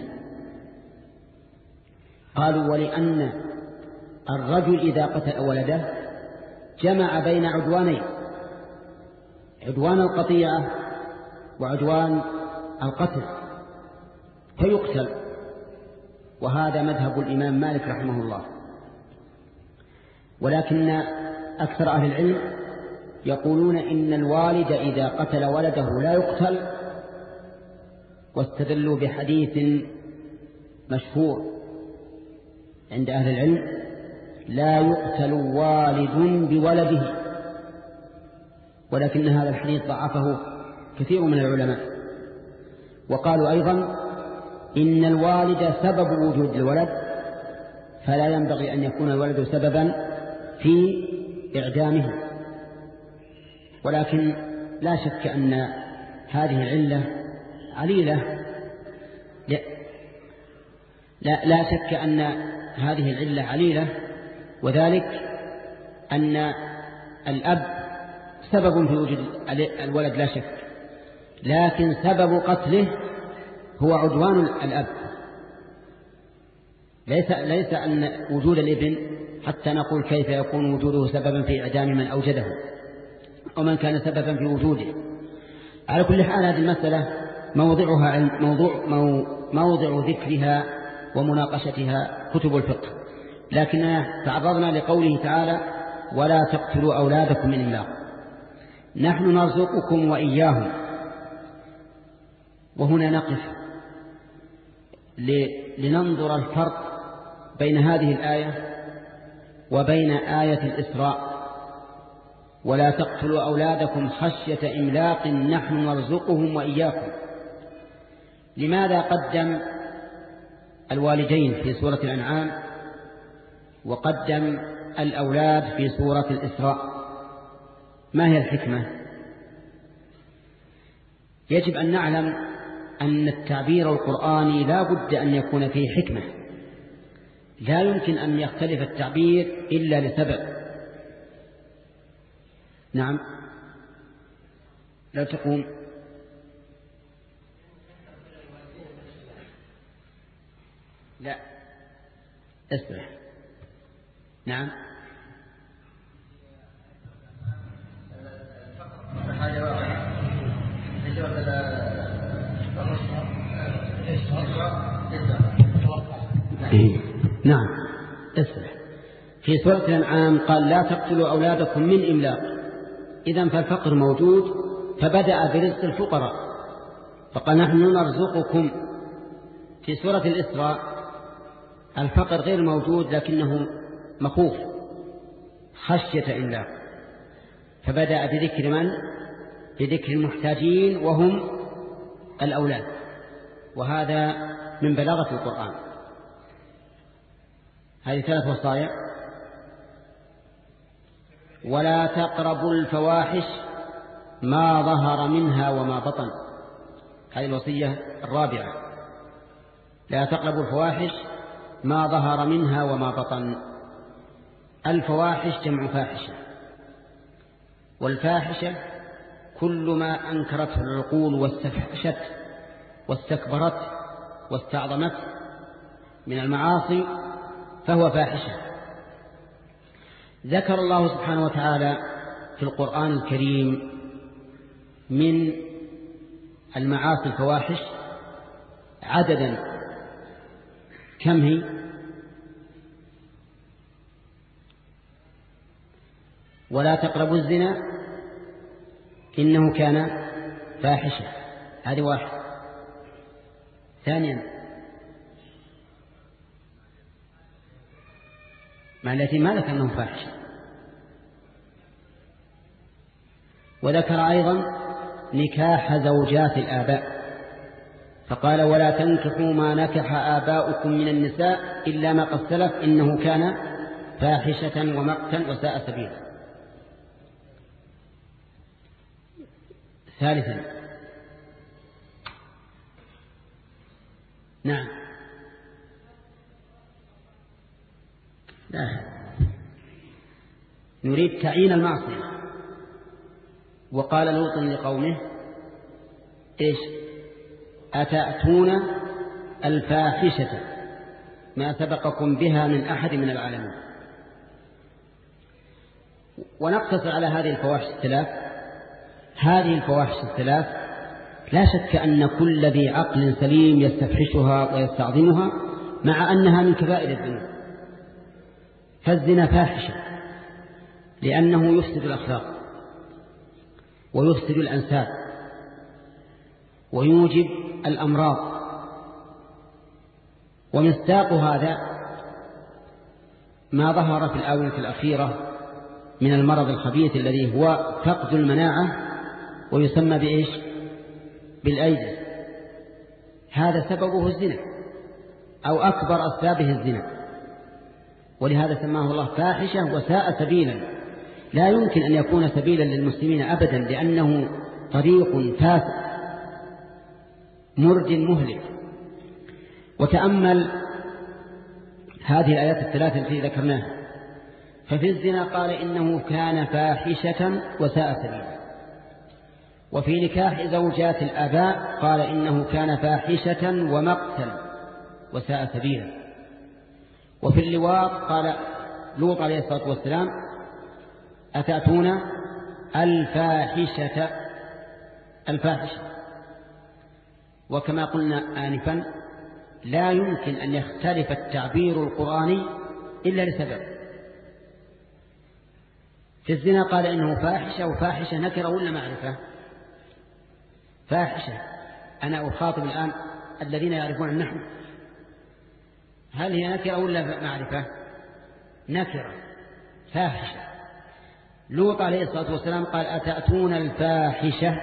قالوا: ولأن الرجل إذا قتل ولده جمع بين عدوانين، عدوان القطيعة وعدوان القتل، فيقتل. وهذا مذهب الإمام مالك رحمه الله. ولكن أكثر أهل العلم يقولون إن الوالد إذا قتل ولده لا يقتل، واستدلوا بحديث مشهور عند أهل العلم: لا يقتل والد بولده. ولكن هذا الحديث ضعفه كثير من العلماء. وقالوا أيضا إن الوالد سبب وجود الولد، فلا ينبغي أن يكون الولد سببا في إعدامه. ولكن لا شك أن هذه العلة عليلة، لا, لا, لا شك أن هذه العلة عليلة، وذلك أن الأب سبب في وجود الولد لا شك، لكن سبب قتله هو عدوان الأب. ليس, ليس أن وجود الابن حتى نقول كيف يكون وجوده سببا في إعدام من أوجده أو من كان سببا في وجوده. على كل حال هذه المسألة موضعها موضوع موضع ذكرها ومناقشتها كتب الفقه، لكننا تعرضنا لقوله تعالى: ولا تقتلوا أولادكم من إملاق، نحن نرزقكم وإياهم. وهنا نقف لننظر الفرق بين هذه الآية وبين آية الإسراء: ولا تقتلوا أولادكم خشية إملاق نحن نرزقهم وإياكم. لماذا قدم الوالدين في سورة الأنعام وقدم الأولاد في سورة الإسراء؟ ما هي الحكمة؟ يجب أن نعلم أن التعبير القرآني لا بد أن يكون فيه حكمة، لا يمكن أن يختلف التعبير إلا لسبب. نعم، لا تقوم. لا اسمع. نعم، حاجة واحدة نعم اسمع. في سورة الأنعام قال: لا تقتلوا أولادكم من إملاق. إذن فالفقر موجود، فبدأ برزق الفقراء فقال: نحن نرزقكم. في سورة الإسراء الفقر غير موجود لكنه مخوف، خشية إملاق، فبدأ بذكر من؟ بذكر المحتاجين وهم الأولاد. وهذا من بلاغة القرآن. هذه ثلاث وصايا: ولا تقربوا الفواحش ما ظهر منها وما بطن. هذه الوصية الرابعة: لا تقربوا الفواحش ما ظهر منها وما بطن. الفواحش جمع فاحشة، والفاحشة كل ما أنكرته العقول واستفحشت واستكبرت واستعظمت من المعاصي فهو فاحشة. ذكر الله سبحانه وتعالى في القرآن الكريم من المعاصي الفواحش عددا. كم هي؟ ولا تقربوا الزنا إنه كان فاحشة، هذه واحد. ثانيا مع التي ما ذكر أنه فاحشة. وذكر أيضا نكاح زوجات الآباء فقال: ولا تنكحوا ما نكح آباؤكم من النساء إلا ما قد سلف إنه كان فاحشة ومقتا وساء سبيلا. ثالثا نعم لا نريد تعيين المعصية. وقال لوط لقومه: إيش؟ أتأتون الفاحشة ما سبقكم بها من أحد من العالمين. ونقتصر على هذه الفواحش الثلاث. هذه الفواحش الثلاث لا شك أن كل ذي عقل سليم يستفحشها ويستعظمها، مع أنها من كبائر الذنوب. فالزنا فاحشة لأنه يفسد الأخلاق ويفسد الأنساب ويوجب الأمراض. ومصداق هذا ما ظهر في الآونة الأخيرة من المرض الخبيث الذي هو فقد المناعة ويسمى بإيش؟ بالأيدز. هذا سببه الزنا أو أكبر أسبابه الزنا، ولهذا سماه الله فاحشة وساء سبيلا. لا يمكن أن يكون سبيلا للمسلمين أبدا، لأنه طريق فاسد مرد مهلك. وتأمل هذه الآيات الثلاثة التي ذكرناها. ففي الزنا قال إنه كان فاحشة وساء سبيلا، وفي نكاح زوجات الآباء قال إنه كان فاحشة ومقتا وساء سبيلا، وفي اللواط قال لوط عليه الصلاة والسلام أتأتون الفاحشة الفاحشة. وكما قلنا آنفا لا يمكن أن يختلف التعبير القرآني إلا لسبب. في الزنا قال إنه فاحشة، وفاحشة نكرة ولا معرفة؟ فاحشة. أنا أخاطب الآن الذين يعرفون النحو، هل هي نكرة ولا معرفة؟ نكرة فاحشة. لوط عليه الصلاة والسلام قال أتأتون الفاحشة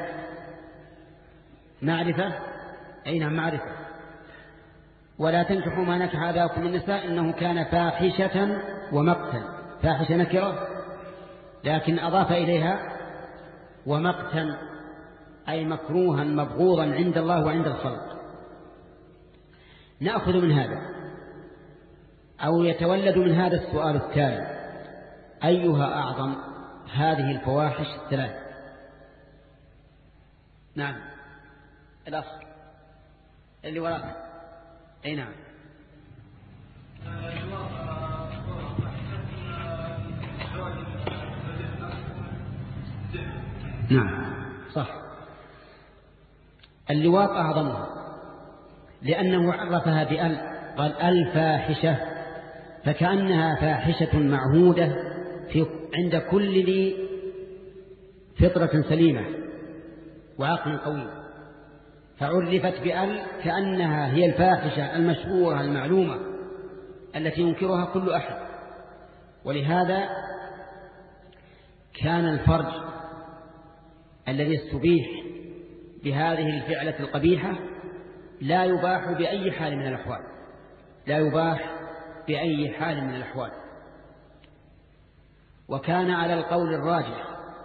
معرفة؟ أي نعم معرفة. ولا تنكحوا ما نكح آباؤكم من النساء إنه كان فاحشة ومقتا. فاحشة نكرة لكن أضاف إليها ومقتا، أي مكروها مبغوضا عند الله وعند الخلق. نأخذ من هذا أو يتولد من هذا السؤال التالي: أيها أعظم هذه الفواحش الثلاث؟ نعم الأخ اللي وراء. أي نعم. نعم صح. اللواط أعظمها لأنه عرفها بأل، قال الفاحشة، فكأنها فاحشة معهودة في عند كل ذي فطرة سليمة وعقل قوي، فعرفت بأل كأنها هي الفاحشة المشهورة المعلومة التي ينكرها كل أحد. ولهذا كان الفرج الذي استبيح بهذه الفعلة القبيحة لا يباح بأي حال من الأحوال، لا يباح بأي حال من الأحوال. وكان على القول الراجح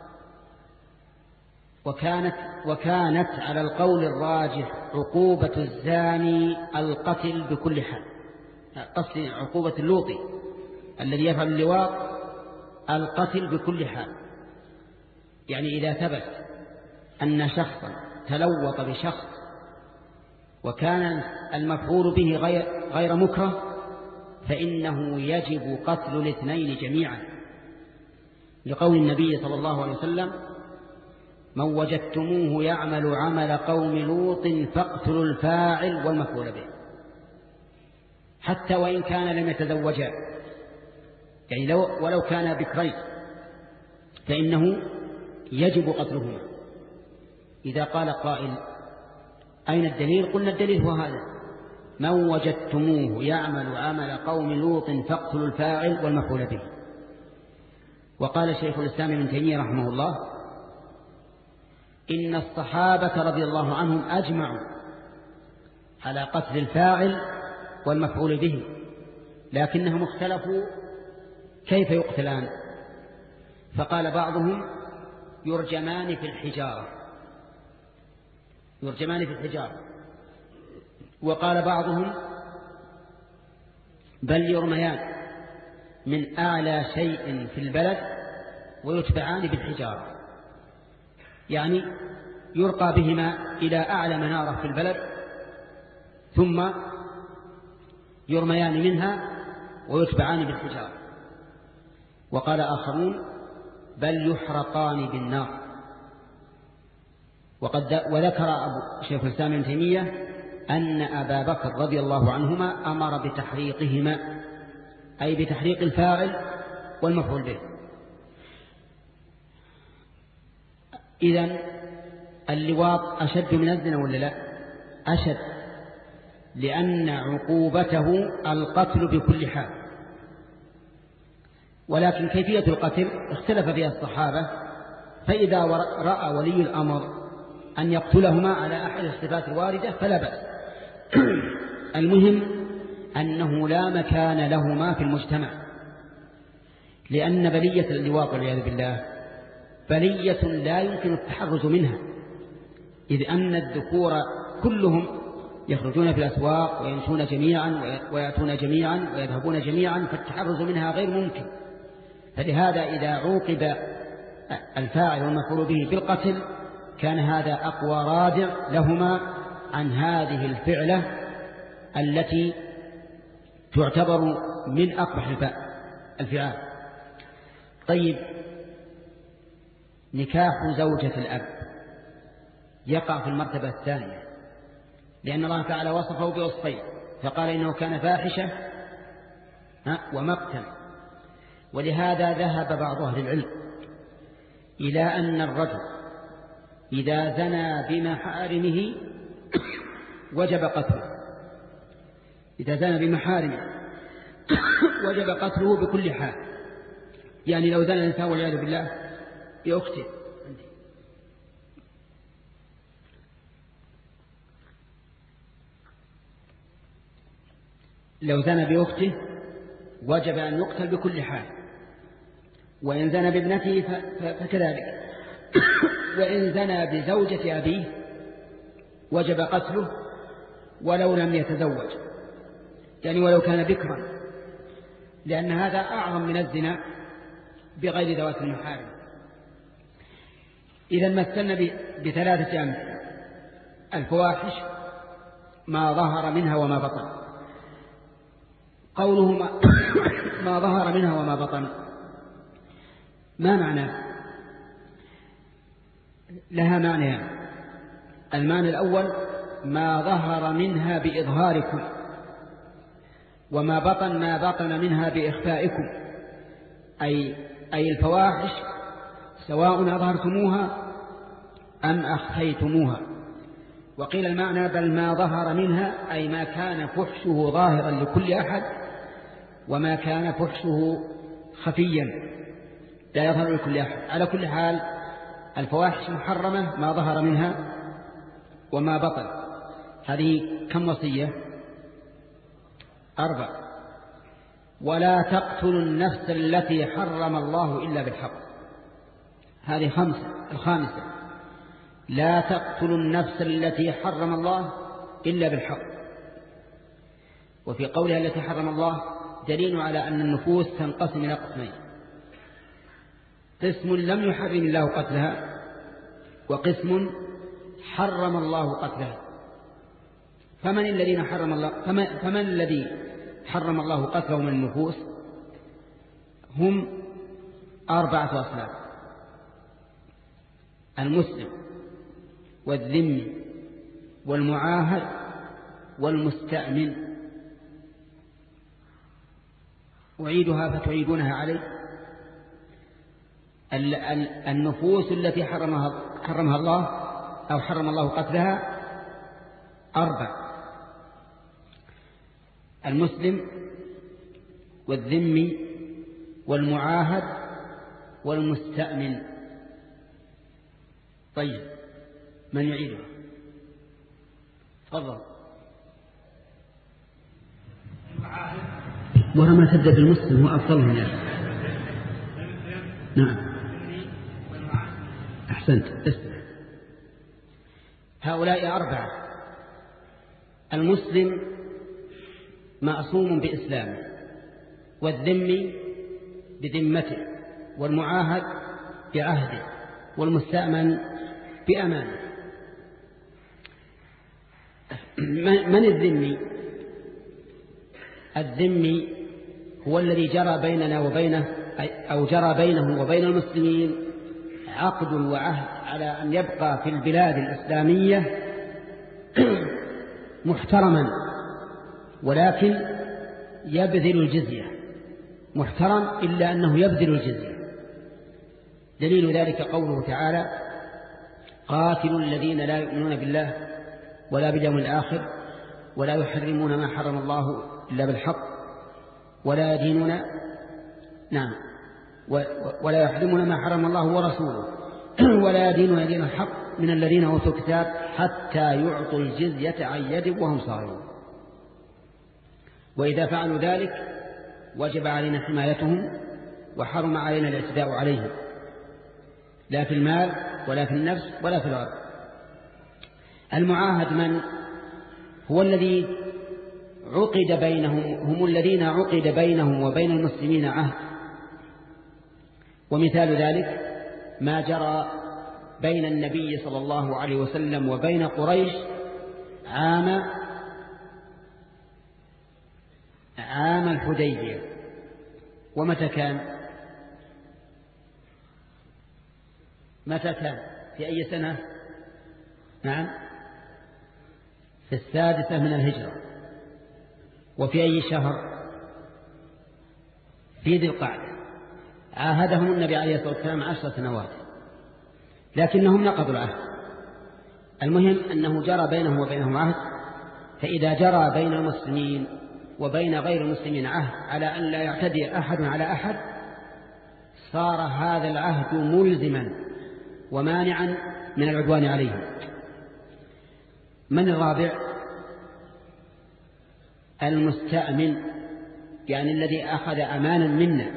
وكانت وكانت على القول الراجح عقوبة الزاني القتل بكل حال. قصد عقوبة اللوطي الذي يفعل اللواط القتل بكل حال. يعني إذا ثبت أن شخصا تلوط بشخص وكان المفعول به غير, غير مكره فإنه يجب قتل الاثنين جميعا، لقول النبي صلى الله عليه وسلم: من وجدتموه يعمل عمل قوم لوط فاقتلوا الفاعل والمفعول به، حتى وإن كان لم يتزوجا، يعني لو ولو كان بكرين فإنه يجب قتلهما. إذا قال قائل: أين الدليل؟ قلنا الدليل هو هذا: من وجدتموه يعمل عمل قوم لوط فاقتلوا الفاعل والمفعول به. وقال شيخ الإسلام ابن تيمية رحمه الله: إن الصحابة رضي الله عنهم أجمعوا على قتل الفاعل والمفعول به، لكنهم اختلفوا كيف يقتلان. فقال بعضهم: يرجمان في الحجارة يرجمان في الحجارة وقال بعضهم: بل يرميان من أعلى شيء في البلد ويتبعان بالحجارة، يعني يرقى بهما إلى أعلى منارة في البلد ثم يرميان منها ويتبعان بالحجارة. وقال آخرون: بل يحرقان بالنار. وقد وذكر أبو شيخ الإسلام ابن تيمية أن أبا بكر رضي الله عنهما أمر بتحريقهما، أي بتحريق الفاعل والمفعول به. إذن اللواط أشد من الزنا ولا لا؟ أشد، لأن عقوبته القتل بكل حال. ولكن كيفية القتل اختلف فيها الصحابة، فإذا رأى ولي الأمر أن يقتلهما على أحد الصفات الواردة فلا بأس. المهم أنه لا مكان لهما في المجتمع، لأن بلية اللواط والعياذ بالله بلية لا يمكن التحرز منها، إذ أن الذكور كلهم يخرجون في الأسواق ويمشون جميعا ويأتون جميعا ويذهبون جميعا، فالتحرز منها غير ممكن. فلهذا إذا عوقب الفاعل والمفعول به بالقتل كان هذا أقوى رادع لهما عن هذه الفعلة التي تعتبر من أقبح الفعال. طيب، نكاح زوجة الأب يقع في المرتبة الثانية، لأن الله تعالى وصفه بوصفين، فقال إنه كان فاحشة ومقتا. ولهذا ذهب بعض أهل العلم إلى أن الرجل إذا زنى بمحارمه وجب قتله، إذا زنى بمحارمه وجب قتله بكل حال. يعني لو زنى الإنسان والعياذ بالله بأخته، لو زنى بأخته وجب أن يقتل بكل حال، وإن زنى بابنته فكذلك، وإن زنى بزوجة أبيه وجب قتله ولو لم يتزوج، يعني ولو كان بكرا، لأن هذا أعظم من الزنا بغير ذوات المحارم. إذا مثلنا بثلاثة أمثلة: الفواحش ما ظهر منها وما بطن. قوله ما, ما ظهر منها وما بطن ما معنى؟ لها معنى. المعنى الأول ما ظهر منها بإظهاركم، وما بطن ما بطن منها بإخفائكم، أي, أي الفواحش سواء أظهرتموها أم أخفيتموها. وقيل المعنى بل ما ظهر منها أي ما كان فحشه ظاهرا لكل أحد وما كان فحشه خفيا لا يظهر لكل أحد. على كل حال الفواحش محرمة ما ظهر منها وما بطن. هذه كم وصية؟ أربع. ولا تقتلوا النفس التي حرم الله إلا بالحق. هذه خمسة. الخامسة لا تقتلوا النفس التي حرم الله إلا بالحق. وفي قولها التي حرم الله دليل على أن النفوس تنقسم إلى قسمين: قسم لم يحرم الله قتلها، وقسم حرم الله قتلها. فمن الذين حرم الله فمن, فمن الذي حرم الله قتله من النفوس؟ هم أربعة أصناف: المسلم والذمي والمعاهد والمستأمن. أعيدها فتعيدونها علي. النفوس التي حرمها, حرمها الله أو حرم الله قتلها أربع: المسلم والذمي والمعاهد والمستأمن. طيب، من يعيدها؟ تفضل. وما سدد المسلم هو أفضلهم يا أخي. نعم، أحسنت. اسمع، هؤلاء أربعة: المسلم معصوم بإسلامه، والذمي بذمته، والمعاهد بعهده، والمستأمن بأمانه. من الذمي؟ الذمي هو الذي جرى بيننا وبينه أو جرى بينه وبين المسلمين عقد وعهد على أن يبقى في البلاد الإسلامية محترما ولكن يبذل الجزية، محترم إلا أنه يبذل الجزية. دليل ذلك قوله تعالى: قاتلوا الذين لا يؤمنون بالله ولا باليوم الآخر ولا يحرمون ما حرم الله إلا بالحق ولا يدينون نعم ولا يحرمون ما حرم الله ورسوله ولا يدينون دين الحق من الذين أوتوا الكتاب حتى يعطوا الجزية عن يد وهم صاغرون. وإذا فعلوا ذلك وجب علينا حمايتهم وحرم علينا الاعتداء عليهم، لا في المال ولا في النفس ولا في العرض. المعاهد من هو؟ الذي عقد بينهم، هم الذين عقد بينهم وبين المسلمين عهد. ومثال ذلك ما جرى بين النبي صلى الله عليه وسلم وبين قريش عام عام الحديبية. ومتى كان؟ متى كان؟ في أي سنة؟ نعم في السادسة من الهجرة. وفي أي شهر؟ في ذي القعدة. عاهدهم النبي عليه الصلاة والسلام عشر سنوات لكنهم نقضوا العهد. المهم أنه جرى بينهم وبينهم عهد، فإذا جرى بين المسلمين وبين غير المسلمين عهد على أن لا يعتدي أحد على أحد صار هذا العهد ملزما ومانعا من العدوان عليهم. من الرابع؟ المستأمن، يعني الذي أخذ أمانا منا.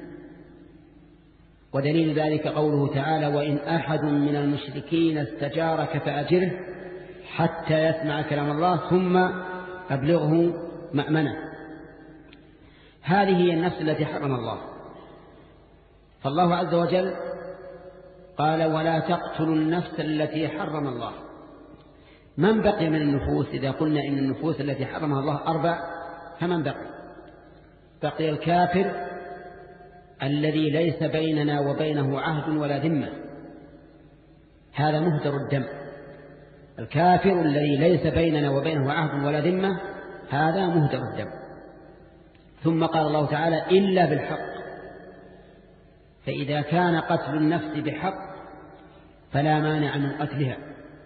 ودليل ذلك قوله تعالى: وإن أحد من المشركين استجارك فأجره حتى يسمع كلام الله ثم أبلغه مأمنه. هذه هي النفس التي حرم الله. فالله عز وجل قال: ولا تقتلوا النفس التي حرم الله. من بقي من النفوس؟ إذا قلنا إن النفوس التي حرمها الله أربع، فمن بقي؟ بقي الكافر الذي ليس بيننا وبينه عهد ولا ذمة، هذا مهدر الدم. الكافر الذي ليس بيننا وبينه عهد ولا ذمة هذا مهدر الدم. ثم قال الله تعالى: إلا بالحق. فإذا كان قتل النفس بحق فلا مانع من قتلها.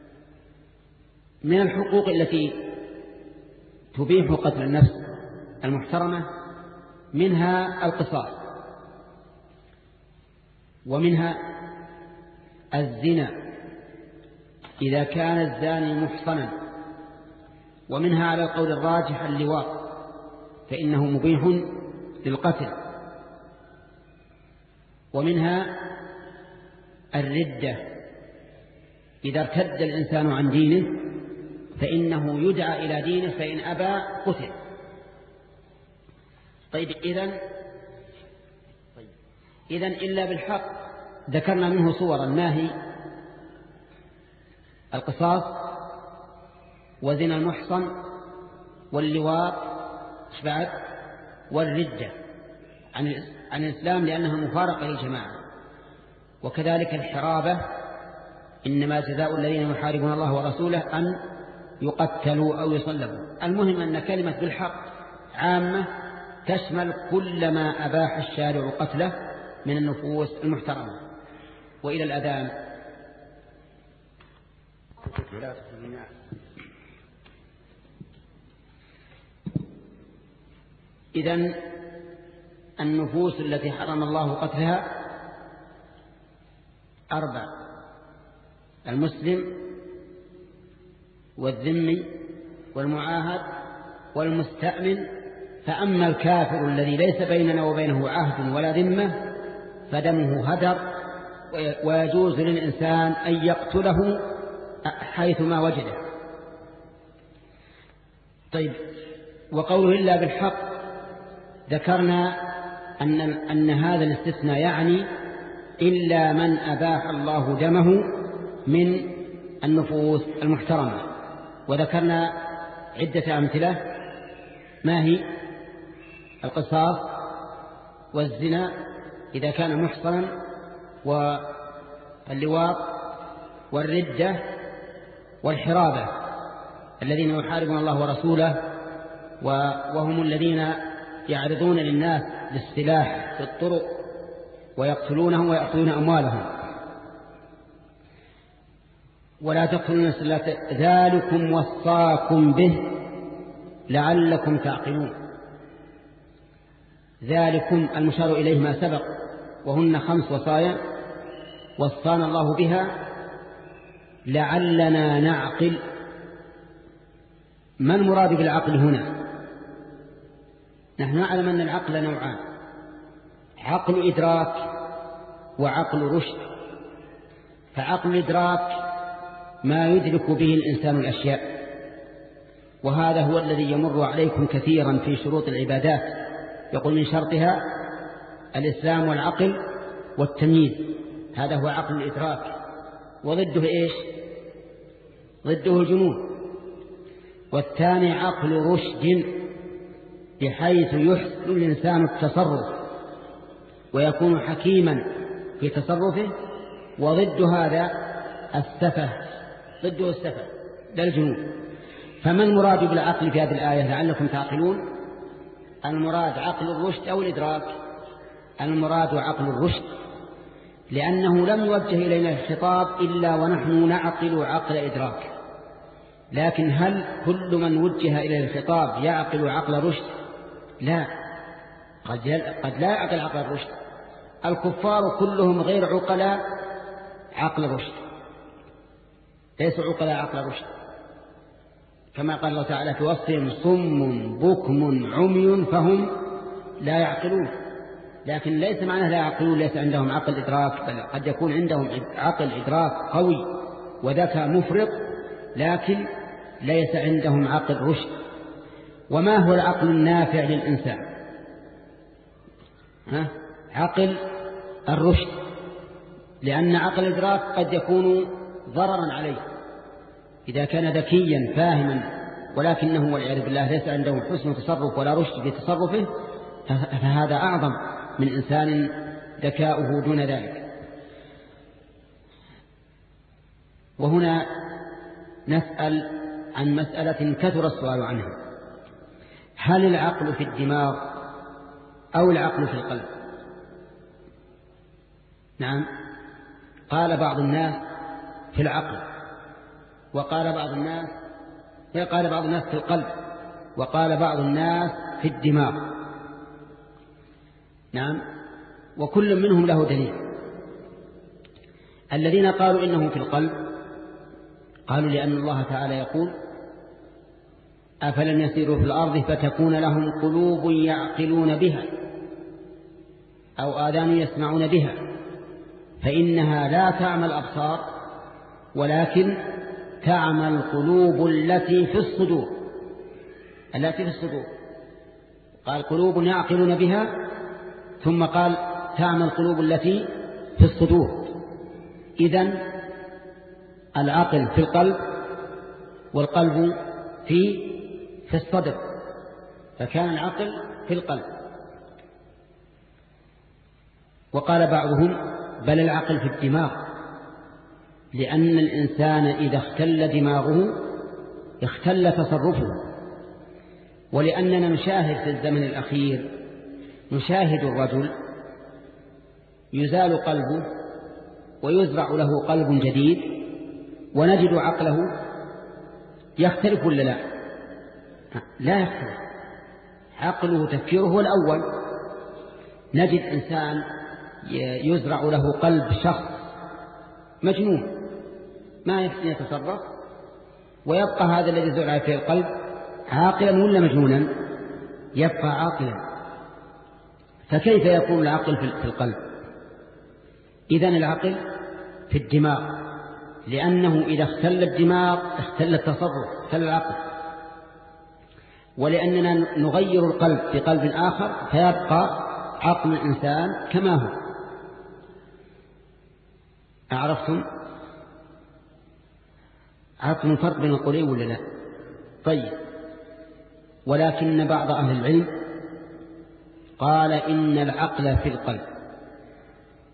من الحقوق التي تبيح قتل النفس المحترمة منها القصاص، ومنها الزنا إذا كان الزاني محصنا، ومنها على القول الراجح اللواط فإنه مبيح للقتل، ومنها الردة إذا ارتد الإنسان عن دينه فإنه يدعى إلى دينه فإن أبى قتل. طيب إذن طيب إذن إلا بالحق ذكرنا منه صورا، ما هي؟ القصاص وزنا المحصن واللواط بعد والردة عن الإسلام لأنها مفارقة للجماعة. وكذلك الحرابة، إنما جزاء الذين يحاربون الله ورسوله أن يقتلوا أو يصلبوا. المهم أن كلمة بالحق عامة تشمل كل ما أباح الشارع قتله من النفوس المحترمة. وإلى الأذان. إذن النفوس التي حرم الله قتلها أربع: المسلم والذمي والمعاهد والمستأمن. فأما الكافر الذي ليس بيننا وبينه عهد ولا ذمة فدمه هدر، ويجوز للإنسان أن يقتله حيثما وجده. طيب، وقوله إلا بالحق ذكرنا أن, أن هذا الاستثناء يعني إلا من أباح الله دمه من النفوس المحترمة. وذكرنا عدة أمثلة، ما هي؟ القصاص والزنا إذا كان محصنا، واللواط والردة والحرابة الذين يحاربون الله ورسوله، وهم الذين يعرضون للناس للسلاح في الطرق ويقتلونهم ويأخذون أموالهم. ولا تقتلون النفس التي ذلكم وصاكم به لعلكم تعقلون. ذلكم المشار إليه ما سبق، وهن خمس وصايا وصانا الله بها لعلنا نعقل. ما المراد بالعقل هنا؟ نحن نعلم أن العقل نوعان: عقل إدراك وعقل رشد. فعقل الإدراك ما يدرك به الإنسان الأشياء، وهذا هو الذي يمر عليكم كثيرا في شروط العبادات، يقول من شرطها الإسلام والعقل والتمييز. هذا هو عقل الإدراك. وضده إيش؟ ضده الجنون. والثاني عقل رشد، بحيث يحسن الإنسان التصرف ويكون حكيما في تصرفه. وضد هذا السفه، ضده السفه لا الجنون. فما المراد بالعقل في هذه الآية لعلكم تعقلون؟ المراد عقل الرشد أو الإدراك؟ المراد عقل الرشد، لأنه لم يوجه إلينا الخطاب إلا ونحن نعقل عقل إدراك. لكن هل كل من وجه إلى الخطاب يعقل عقل رشد؟ لا، قد, قد لا يعقل عقل الرشد. الكفار كلهم غير عقلاء عقل رشد، ليسوا عقلاء عقل رشد، كما قال الله تعالى في وصفهم: صم بكم عمي فهم لا يعقلون. لكن ليس معناه لا يعقلون ليس عندهم عقل إدراك، بل قد يكون عندهم عقل إدراك قوي وذكاء مفرط، لكن ليس عندهم عقل رشد. وما هو العقل النافع للإنسان؟ ها؟ عقل الرشد، لأن عقل الإدراك قد يكون ضررا عليه إذا كان ذكيا فاهما، ولكنه والعياذ بالله ليس عنده حسن تصرف ولا رشد في تصرفه، فهذا أعظم من إنسان ذكاؤه دون ذلك. وهنا نسأل عن مسألة كثر السؤال عنها: هل العقل في الدماغ أو العقل في القلب؟ نعم، قال بعض الناس في العقل، وقال بعض الناس قال بعض الناس في القلب، وقال بعض الناس في الدماغ. نعم، وكل منهم له دليل. الذين قالوا إنه في القلب قالوا لأن الله تعالى يقول: أفلم يسيروا في الأرض فتكون لهم قلوب يعقلون بها أو آذان يسمعون بها فإنها لا تعمى الأبصار ولكن تعمى القلوب التي في الصدور. التي في الصدور قال قلوب يعقلون بها، ثم قال تعمى القلوب التي في الصدور. إذن العقل في القلب والقلب في في الصدر، فكان العقل في القلب. وقال بعضهم: بل العقل في الدماغ، لأن الإنسان إذا اختل دماغه اختل تصرفه. ولأننا نشاهد في الزمن الأخير، نشاهد الرجل يزال قلبه ويزرع له قلب جديد، ونجد عقله يختلف ولا لا؟ لا يختلف، عقله تفكيره هو الأول. نجد إنسان يزرع له قلب شخص مجنون ما يحسن يتصرف، ويبقى هذا الذي زرع فيه القلب عاقلا ولا مجنونا؟ يبقى عاقلا. فكيف يكون العقل في القلب؟ إذن العقل في الدماغ، لأنه إذا اختل الدماغ اختل التصرف، اختل العقل. ولأننا نغير القلب بقلب آخر فيبقى عقل الإنسان كما هو. أعرفتم؟ عرفتم الفرق بين القولين ولا لا؟ طيب. ولكن بعض أهل العلم قال إن العقل في القلب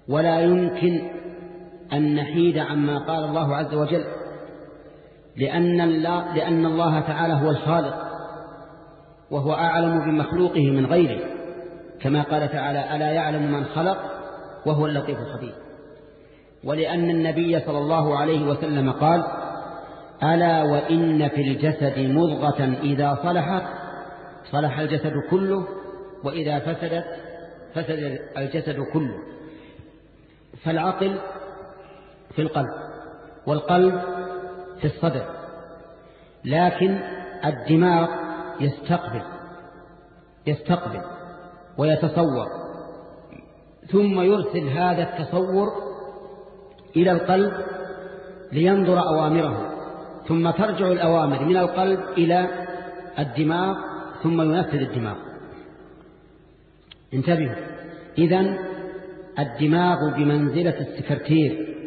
ولا يمكن أن نحيد عما قال الله عز وجل، لأن الله, لأن الله تعالى هو الخالق وهو أعلم بمخلوقه من غيره، كما قال تعالى: ألا يعلم من خلق وهو اللطيف الخبير. ولأن النبي صلى الله عليه وسلم قال: ألا وإن في الجسد مضغة إذا صلحت صلح الجسد كله وإذا فسدت فسد الجسد كله. فالعقل في القلب والقلب في الصدر، لكن الدماغ يستقبل يستقبل ويتصور، ثم يرسل هذا التصور إلى القلب لينظر أوامره، ثم ترجع الأوامر من القلب إلى الدماغ ثم ينفذ الدماغ. انتبهوا، إذن الدماغ بمنزلة السكرتير،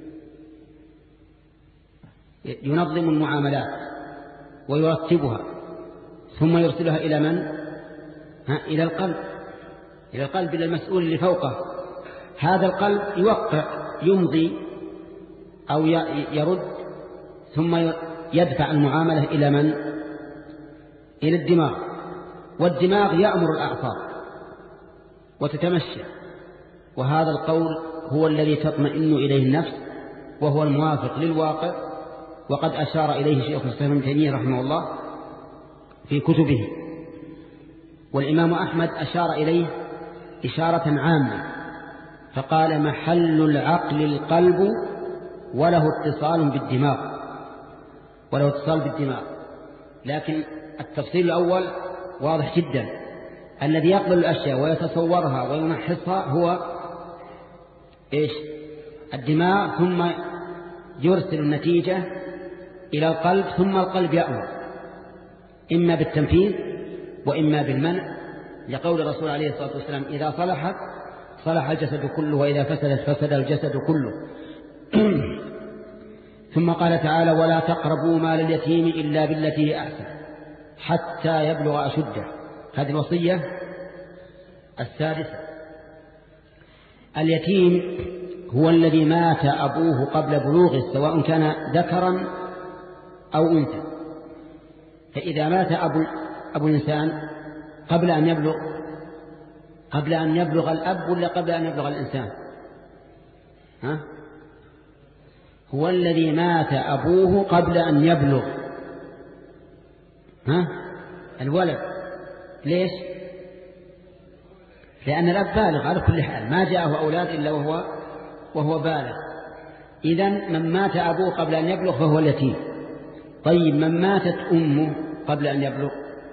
ينظم المعاملات ويرتبها ثم يرسلها إلى من؟ ها إلى القلب، إلى القلب، إلى المسؤول اللي فوقه. هذا القلب يوقع، يمضي أو يرد، ثم يدفع المعاملة إلى من؟ إلى الدماغ. والدماغ يأمر الأعصاب وتتمشى، وهذا القول هو الذي تطمئن إليه النفس وهو الموافق للواقع، وقد أشار إليه شيخ الإسلام ابن تيمية رحمه الله في كتبه، والإمام أحمد أشار إليه إشارة عامة فقال: محل العقل القلب وله اتصال بالدماغ، وله اتصال بالدماغ. لكن التفصيل الأول واضح جدا، الذي يقبل الأشياء ويتصورها ويمحصها هو إيش؟ الدماغ، ثم يرسل النتيجة إلى القلب، ثم القلب يأمر إما بالتنفيذ وإما بالمنع، لقول الرسول عليه الصلاة والسلام: إذا صلحت صلح الجسد كله وإذا فسدت فسد الجسد كله. ثم قال تعالى: ولا تقربوا مال اليتيم إلا بالتي هي أحسن حتى يبلغ أشده. هذه الوصية السادسة. اليتيم هو الذي مات أبوه قبل بلوغه، سواء كان ذكرا أو أنثى. فإذا مات أبو, أبو الإنسان قبل أن يبلغ قبل أن يبلغ الأب ولا قبل أن يبلغ الإنسان؟ ها؟ هو الذي مات أبوه قبل أن يبلغ ها؟ الولد. ليش؟ لأن الأب بالغ على كل حال، ما جاءه أولاد إلا وهو وهو بالغ. إذن من مات أبوه قبل أن يبلغ فهو اليتيم. طيب من ماتت أمه قبل أن يبلغ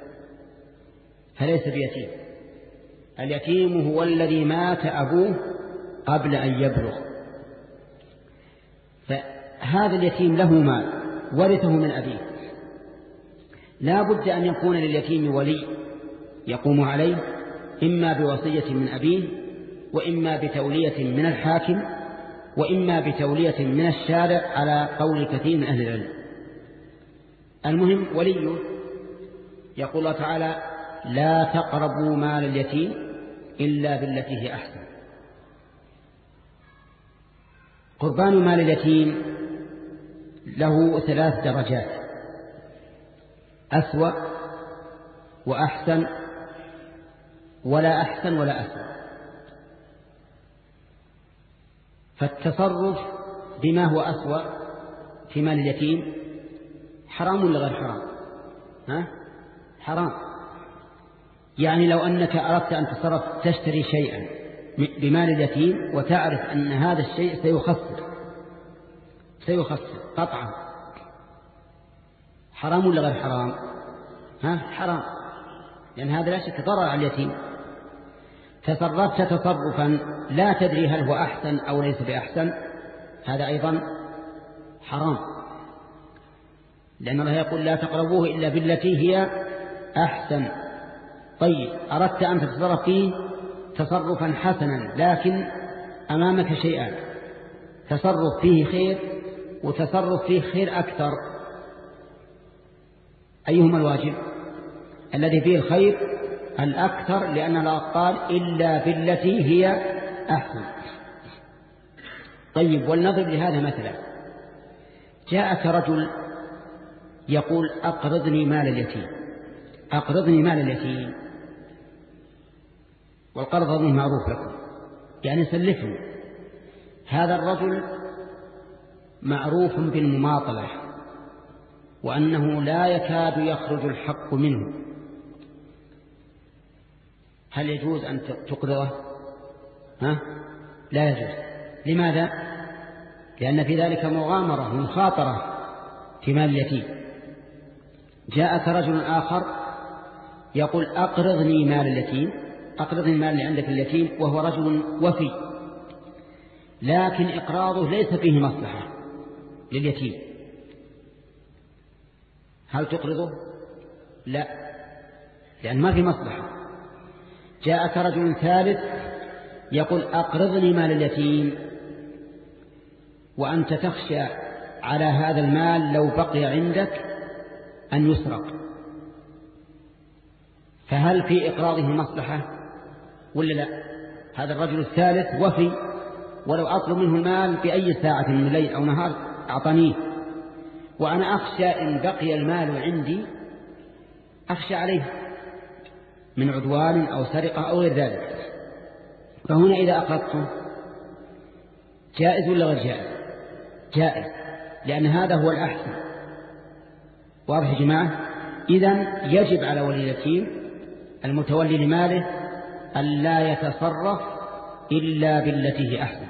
فليس بيتيم. اليتيم هو الذي مات أبوه قبل أن يبلغ. فهذا اليتيم له مال ورثه من أبيه، لا بد أن يكون لليتيم ولي يقوم عليه، إما بوصية من أبيه، وإما بتولية من الحاكم، وإما بتولية من الشارع على قول كثير من أهل العلم. المهم وليه. يقول الله تعالى: لا تقربوا مال اليتيم إلا بالتي هي أحسن. قربان مال اليتيم له ثلاث درجات: أسوأ وأحسن ولا أحسن ولا أسوأ. فالتصرف بما هو أسوأ في مال اليتيم حرام ولا غير حرام؟ ها؟ حرام. يعني لو أنك أردت أن تصرف تشتري شيئا بمال اليتيم وتعرف أن هذا الشيء سيخسر سيخسر قطعا، حرام ولا غير حرام؟ ها؟ حرام، لأن هذا لا شك ضرر على اليتيم. تصرفت تصرفا لا تدري هل هو أحسن أو ليس بأحسن، هذا أيضا حرام، لأن الله يقول: لا تقربوه إلا بالتي هي أحسن. طيب أردت أن تتصرف فيه تصرفا حسنا، لكن أمامك شيئان: تصرف فيه خير وتصرف فيه خير أكثر، أيهما الواجب؟ الذي فيه الخير الأكثر، لأن الله قال: إلا بالتي هي أحسن. طيب، ولنضرب لهذا مثلا. جاءك رجل يقول أقرضني مال اليتيم، أقرضني مال اليتيم، والقرض أظن معروف لكم، يعني سلفني. هذا الرجل معروف بالمماطلة، وأنه لا يكاد يخرج الحق منه. هل يجوز أن تقرضه؟ ها؟ لا يجوز. لماذا؟ لأن في ذلك مغامرة ومخاطرة في مال اليتيم. جاءك رجل آخر يقول أقرضني مال اليتيم، أقرضني المال اللي عندك اليتيم، وهو رجل وفي، لكن إقراضه ليس فيه مصلحة لليتيم. هل تقرضه؟ لا، لأن ما في مصلحة. جاءك رجل ثالث يقول أقرضني مال اليتيم، وأنت تخشى على هذا المال لو بقي عندك أن يسرق، فهل في إقراضه مصلحة ولا لا؟ هذا الرجل الثالث وفي، ولو أطلب منه المال بأي ساعة من الليل أو نهار أعطانيه، وأنا أخشى إن بقي المال عندي أخشى عليه من عدوان أو سرقة أو غير ذلك. فهنا إذا أقرضته جائز ولا غير جائز؟ جائز، لأن هذا هو الأحسن. واضح يا جماعة؟ إذن يجب على ولي اليتيم المتولي لماله أن لا يتصرف إلا بالتي هي أحسن.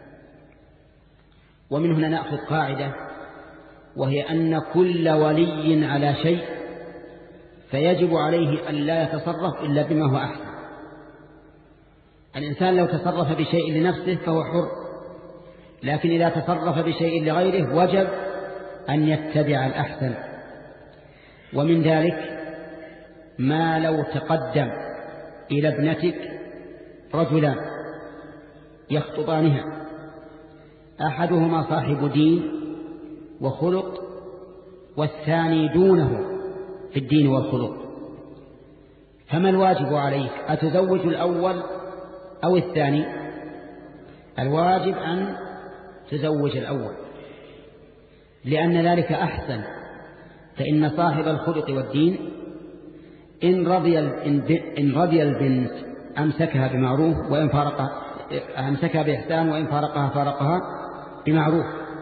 ومن هنا نأخذ قاعدة، وهي أن كل ولي على شيء فيجب عليه أن لا يتصرف إلا بما هو أحسن. الإنسان لو تصرف بشيء لنفسه فهو حر، لكن إذا تصرف بشيء لغيره وجب أن يتبع الأحسن. ومن ذلك ما لو تقدم إلى ابنتك رجلان يخطبانها، أحدهما صاحب دين وخلق، والثاني دونه في الدين والخلق، فما الواجب عليك؟ أتزوج الأول أو الثاني؟ الواجب أن تزوج الأول، لأن ذلك أحسن. فإن صاحب الخلق والدين إن رضي إن رضي البنت أمسكها بمعروف، وإن فارقها أمسكها بإحسان، وإن فارقها فارقها بمعروف.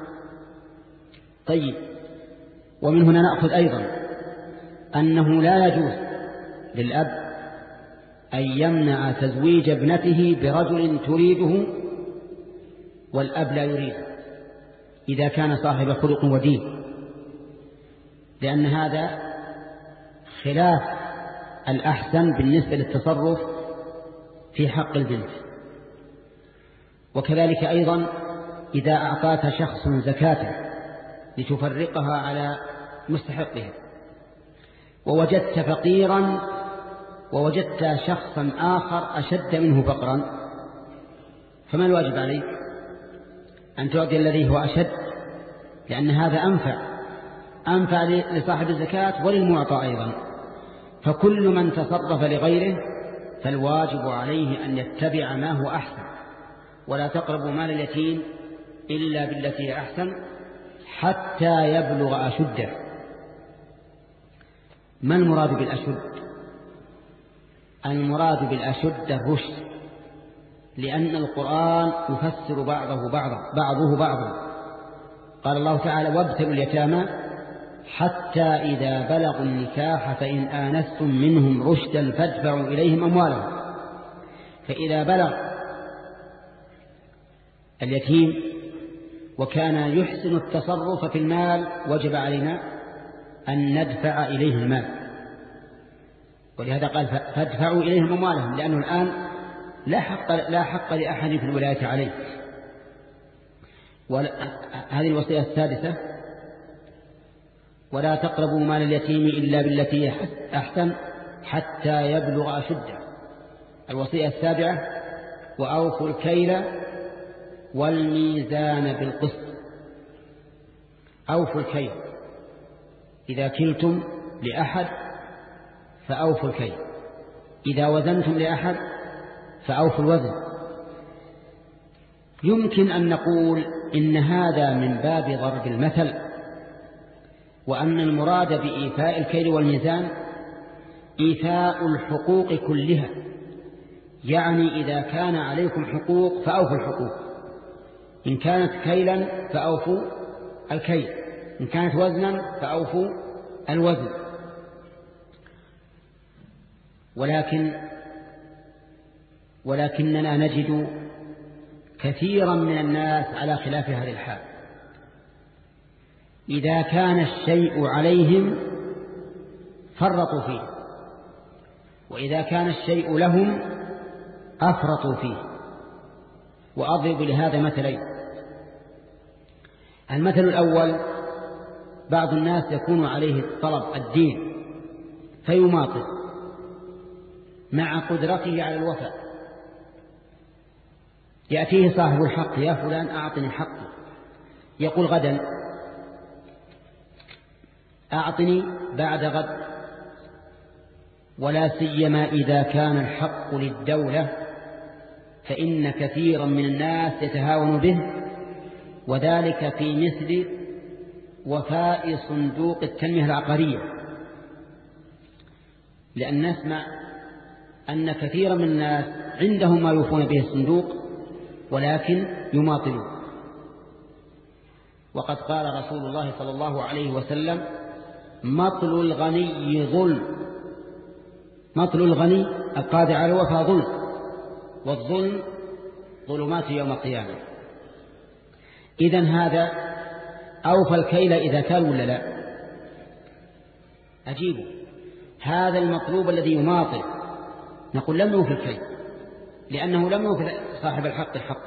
طيب، ومن هنا نأخذ أيضا أنه لا يجوز للأب أن يمنع تزويج ابنته برجل تريده والأب لا يريده إذا كان صاحب خلق ودين، لأن هذا خلاف الأحسن بالنسبة للتصرف في حق البنت. وكذلك أيضا إذا أعطاك شخص زكاة لتفرقها على مستحقها، ووجدت فقيرا ووجدت شخصا آخر أشد منه فقرا، فما الواجب عليك؟ أن تعطي الذي هو أشد، لأن هذا أنفع أنفع لصاحب الزكاة وللمعطى أيضا. فكل من تصرف لغيره فالواجب عليه أن يتبع ما هو أحسن. ولا تقربوا مال اليتيم إلا بالتي هي أحسن حتى يبلغ أشده. ما المراد بالأشد؟ المراد بالأشد الرشد، لأن القرآن يفسر بعضه بعضا بعضه بعضا. قال الله تعالى: وابتلوا اليتامى حتى إذا بلغوا النكاح فإن آنستم منهم رشدا فادفعوا إليهم أموالهم. فإذا بلغ اليتيم وكان يحسن التصرف في المال وجب علينا أن ندفع إليه المال، ولهذا قال فادفعوا إليهم أموالهم، لأنه الآن لا حق, لا حق لأحد في الولاية عليه. هذه الوصية السادسة: ولا تقربوا مال اليتيم إلا بالتي أحسن حتى يبلغ أشده. الوصية السابعة: وأوفوا الكيل والميزان بالقسط. أوفوا الكيل، إذا كلتم لأحد فأوفوا الكيل، إذا وزنتم لأحد فأوفوا الوزن. يمكن أن نقول إن هذا من باب ضرب المثل، وأن المراد بإيفاء الكيل والميزان إيفاء الحقوق كلها، يعني إذا كان عليكم حقوق فأوفوا الحقوق، إن كانت كيلا فأوفوا الكيل، إن كانت وزنا فأوفوا الوزن. ولكن ولكننا نجد كثيرا من الناس على خلاف هذه الحال، إذا كان الشيء عليهم فرطوا فيه، وإذا كان الشيء لهم أفرطوا فيه. وأضرب لهذا مثلين. المثل الأول: بعض الناس يكون عليه طلب الدين فيماطل مع قدرته على الوفاء، يأتيه صاحب الحق: يا فلان أعطني حقي، يقول غدا، أعطني بعد غد. ولا سيما إذا كان الحق للدولة، فإن كثيرا من الناس يتهاون به، وذلك في مثل وفاء صندوق التنمية العقارية. لأن نسمع أن كثيرا من الناس عندهم ما يوفون به الصندوق ولكن يماطلون. وقد قال رسول الله صلى الله عليه وسلم: مطل الغني ظلم، مطل الغني القادر على الوفاء ظلم، والظلم ظلمات يوم القيامة. إذن هذا أوفى الكيل إذا كان ولا لا؟ أجيبه. هذا المطلوب الذي يماطل نقول لم يوفي الكيل، لأنه لم يوفي صاحب الحق الحق.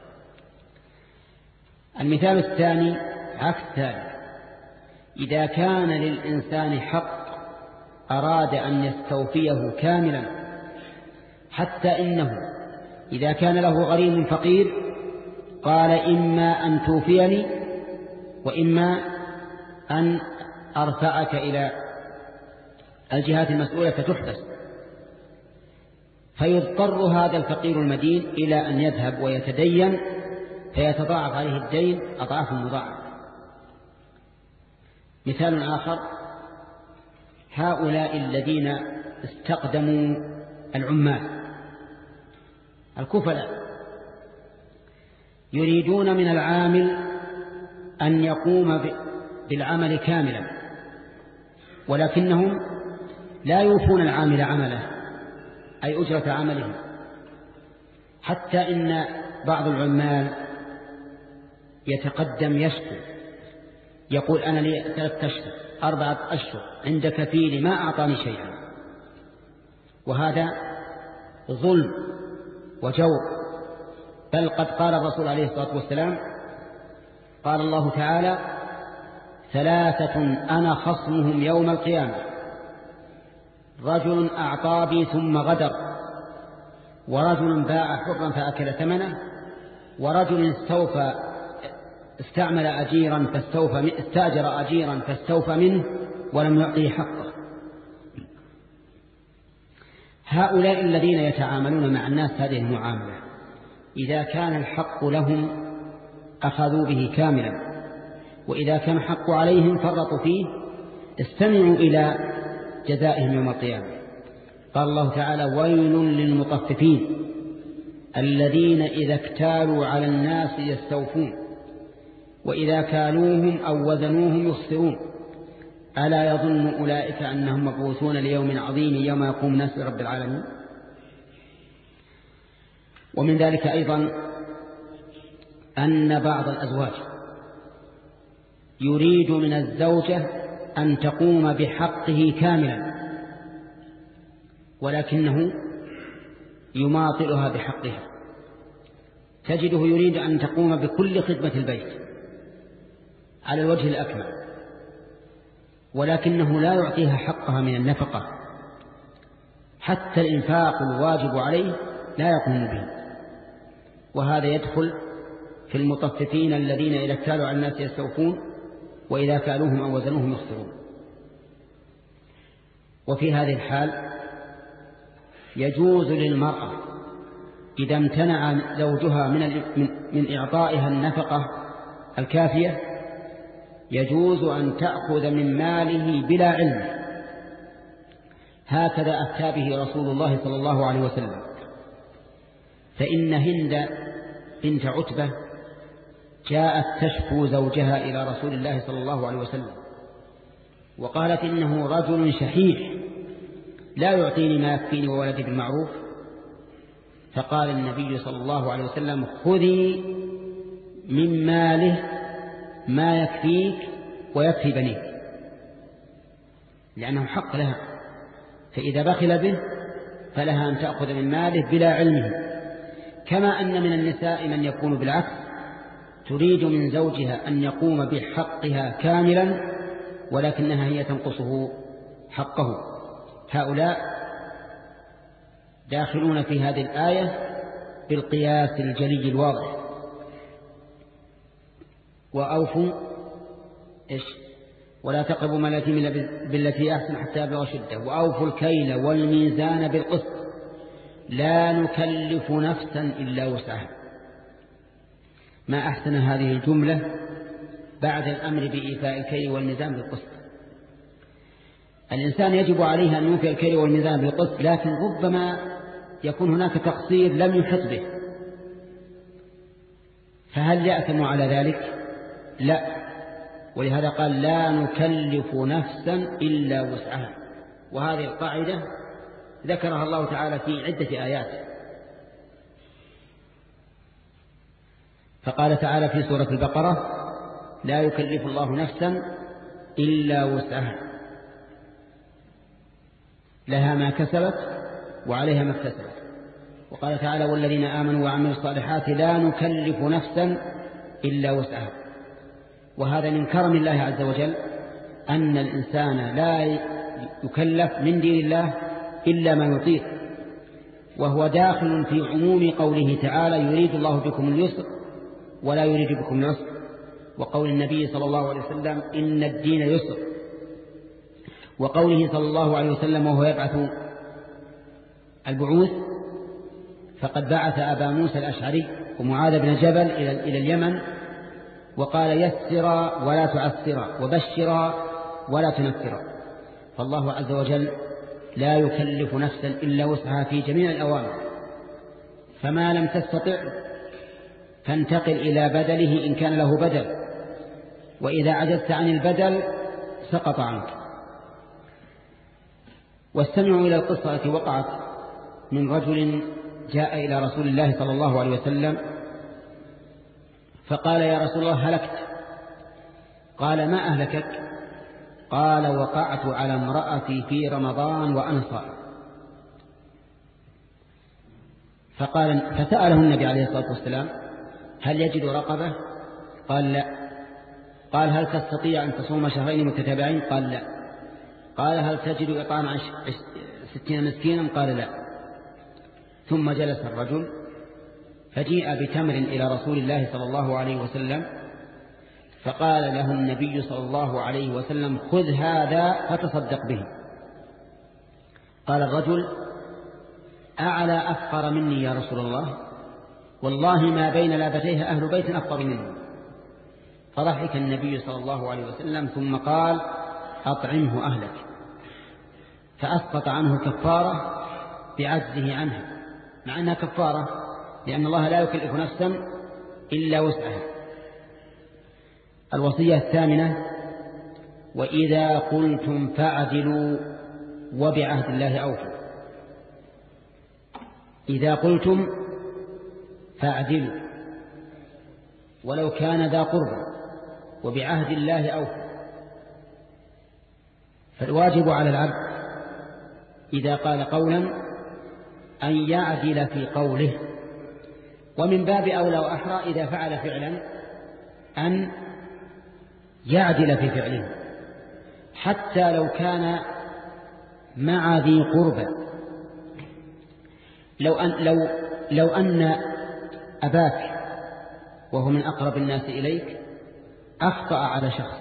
المثال الثاني عكس ذلك: إذا كان للإنسان حق أراد أن يستوفيه كاملا، حتى إنه إذا كان له غريم فقير قال: إما أن توفيني وإما أن أرفعك إلى الجهات المسؤولة فتحبس. فيضطر هذا الفقير المدين إلى أن يذهب ويتدين، فيتضاعف عليه الدين أضعاف مضاعفة. مثال آخر: هؤلاء الذين استقدموا العمال الكفلاء يريدون من العامل أن يقوم بالعمل كاملا، ولكنهم لا يوفون العامل عمله، أي أجرة عمله. حتى إن بعض العمال يتقدم يشكو، يقول: أنا لي ثلاثة أشهر أربعة أشهر عند كفيل ما أعطاني شيئا. وهذا ظلم وجور. بل قد قال الرسول عليه الصلاة والسلام: قال الله تعالى: ثلاثة أنا خصمهم يوم القيامة: رجل أعطى بي ثم غدر، ورجل باع حرا فأكل ثمنه، ورجل استوفى استعمل أجيرا فاستوفى استأجر أجيرا فاستوفى منه ولم يعطيه حقه. هؤلاء الذين يتعاملون مع الناس هذه المعاملة إذا كان الحق لهم أخذوا به كاملا، وإذا كان الحق عليهم فرطوا فيه استمعوا إلى جزائهم يوم القيامة. قال الله تعالى: ويل للمطففين الذين إذا اكتالوا على الناس يستوفون وإذا كالوهم أو وزنوهم يخسرون ألا يظن أولئك أنهم مبعوثون ليوم عظيم يوم يقوم الناس لرب العالمين. ومن ذلك أيضا أن بعض الأزواج يريد من الزوجة أن تقوم بحقه كاملا، ولكنه يماطلها بحقها. تجده يريد أن تقوم بكل خدمة البيت على الوجه الأكمل، ولكنه لا يعطيها حقها من النفقة، حتى الإنفاق الواجب عليه لا يقوم به. وهذا يدخل في المطففين الذين إذا اكتالوا على الناس يستوفون وإذا كالوهم أو وزنوهم يخسرون. وفي هذه الحال يجوز للمرأة إذا امتنع زوجها من من إعطائها النفقة الكافية يجوز أن تأخذ من ماله بلا علم. هكذا أفتى به رسول الله صلى الله عليه وسلم. فإن هند بنت عتبة جاءت تشكو زوجها إلى رسول الله صلى الله عليه وسلم وقالت إنه رجل شحيح لا يعطيني ما يكفيني وولدي بالمعروف. فقال النبي صلى الله عليه وسلم خذي من ماله ما يكفيك ويكفي بنيك، لأنه حق لها، فإذا بخل به فلها أن تأخذ من ماله بلا علمه. كما أن من النساء من يكون بالعكس، تريد من زوجها أن يقوم بحقها كاملا ولكنها هي تنقصه حقه. هؤلاء داخلون في هذه الآية بالقياس الجلي الواضح. وأوفوا إيش ولا تقربوا مال اليتيم إلا بالتي أحسن حتى يبلغ أشده وأوفوا الكيل والميزان بالقسط لا نكلف نفسا إلا وسعها. ما أحسن هذه الجملة بعد الأمر بإيفاء الكيل والميزان بالقسط. الإنسان يجب عليه أن يوفي الكيل والميزان بالقسط، لكن ربما يكون هناك تقصير لم يحط به، فهل يأثم على ذلك؟ لا. ولهذا قال لا نكلف نفسا إلا وسعها. وهذه القاعدة ذكرها الله تعالى في عدة آيات. فقال تعالى في سورة البقرة لا يكلف الله نفسا إلا وسعها لها ما كسبت وعليها ما اكتسبت. وقال تعالى والذين آمنوا وعملوا الصالحات لا نكلف نفسا إلا وسعها. وهذا من كرم الله عز وجل أن الإنسان لا يكلف من دين الله إلا ما يطيق، وهو داخل في عموم قوله تعالى يريد الله بكم اليسر ولا يريد بكم العسر، وقول النبي صلى الله عليه وسلم إن الدين يسر، وقوله صلى الله عليه وسلم وهو يبعث البعوث فقد بعث أبا موسى الأشعري ومعاذ بن جبل إلى اليمن وقال يسرا ولا تعسرا وبشرا ولا تنفرا. فالله عز وجل لا يكلف نفسا إلا وسعها في جميع الأوامر. فما لم تستطع فانتقل إلى بدله إن كان له بدل، وإذا عجزت عن البدل سقط عنك. واستمعوا إلى القصة التي وقعت من رجل جاء إلى رسول الله صلى الله عليه وسلم فقال يا رسول الله هلكت. قال ما أهلكك؟ قال وقعت على امرأتي في رمضان وأنا صائم. فقال فسأله النبي عليه الصلاة والسلام هل يجد رقبة؟ قال لا. قال هل تستطيع أن تصوم شهرين متتابعين؟ قال لا. قال هل تجد إطعام ستين مسكينا؟ قال لا. ثم جلس الرجل فجيء بتمر إلى رسول الله صلى الله عليه وسلم فقال له النبي صلى الله عليه وسلم خذ هذا فتصدق به. قال الرجل أعلى أفقر مني يا رسول الله، والله ما بين لابتيها أهل بيت أفقر مني. فضحك النبي صلى الله عليه وسلم ثم قال أطعمه أهلك، فأسقط عنه كفارة بعجزه عنها، مع أنها كفارة لأن الله لا يكلف نفسا إلا وسعها. الوصية الثامنة وإذا قلتم فاعدلوا وبعهد الله أوفوا. إذا قلتم فاعدلوا ولو كان ذا قربى وبعهد الله أوفوا. فالواجب على العبد إذا قال قولا أن يعدل في قوله، ومن باب أولى وأحرى إذا فعل فعلا أن يعدل في فعله حتى لو كان مع ذي قربى. لو أن, لو لو أن أباك وهو من أقرب الناس إليك أخطأ على شخص،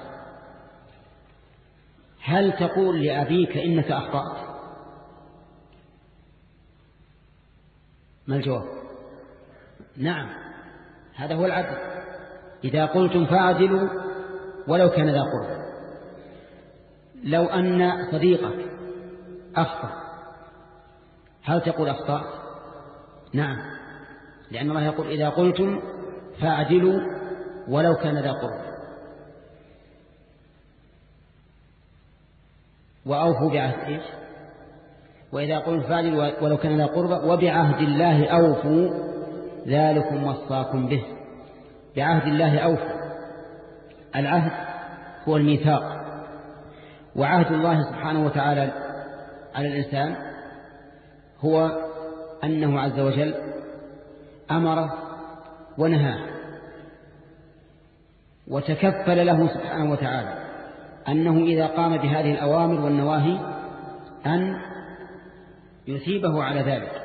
هل تقول لأبيك إنك أخطأت؟ ما الجواب؟ نعم، هذا هو العدل. إذا قلتم فاعدلوا ولو كان ذا قربى. لو أن صديقك أخطأ هل تقول أخطأت؟ نعم، لأن الله يقول إذا قلتم فاعدلوا ولو كان ذا قربى وأوفوا بعهد إيش؟ وإذا قلتم فاعدلوا ولو كان ذا قربى وبعهد الله أوفوا ذلكم وصاكم به. بعهد الله أوفوا. العهد هو الميثاق، وعهد الله سبحانه وتعالى على الإنسان هو أنه عز وجل أمره ونهاه، وتكفل له سبحانه وتعالى أنه إذا قام بهذه الأوامر والنواهي أن يثيبه على ذلك.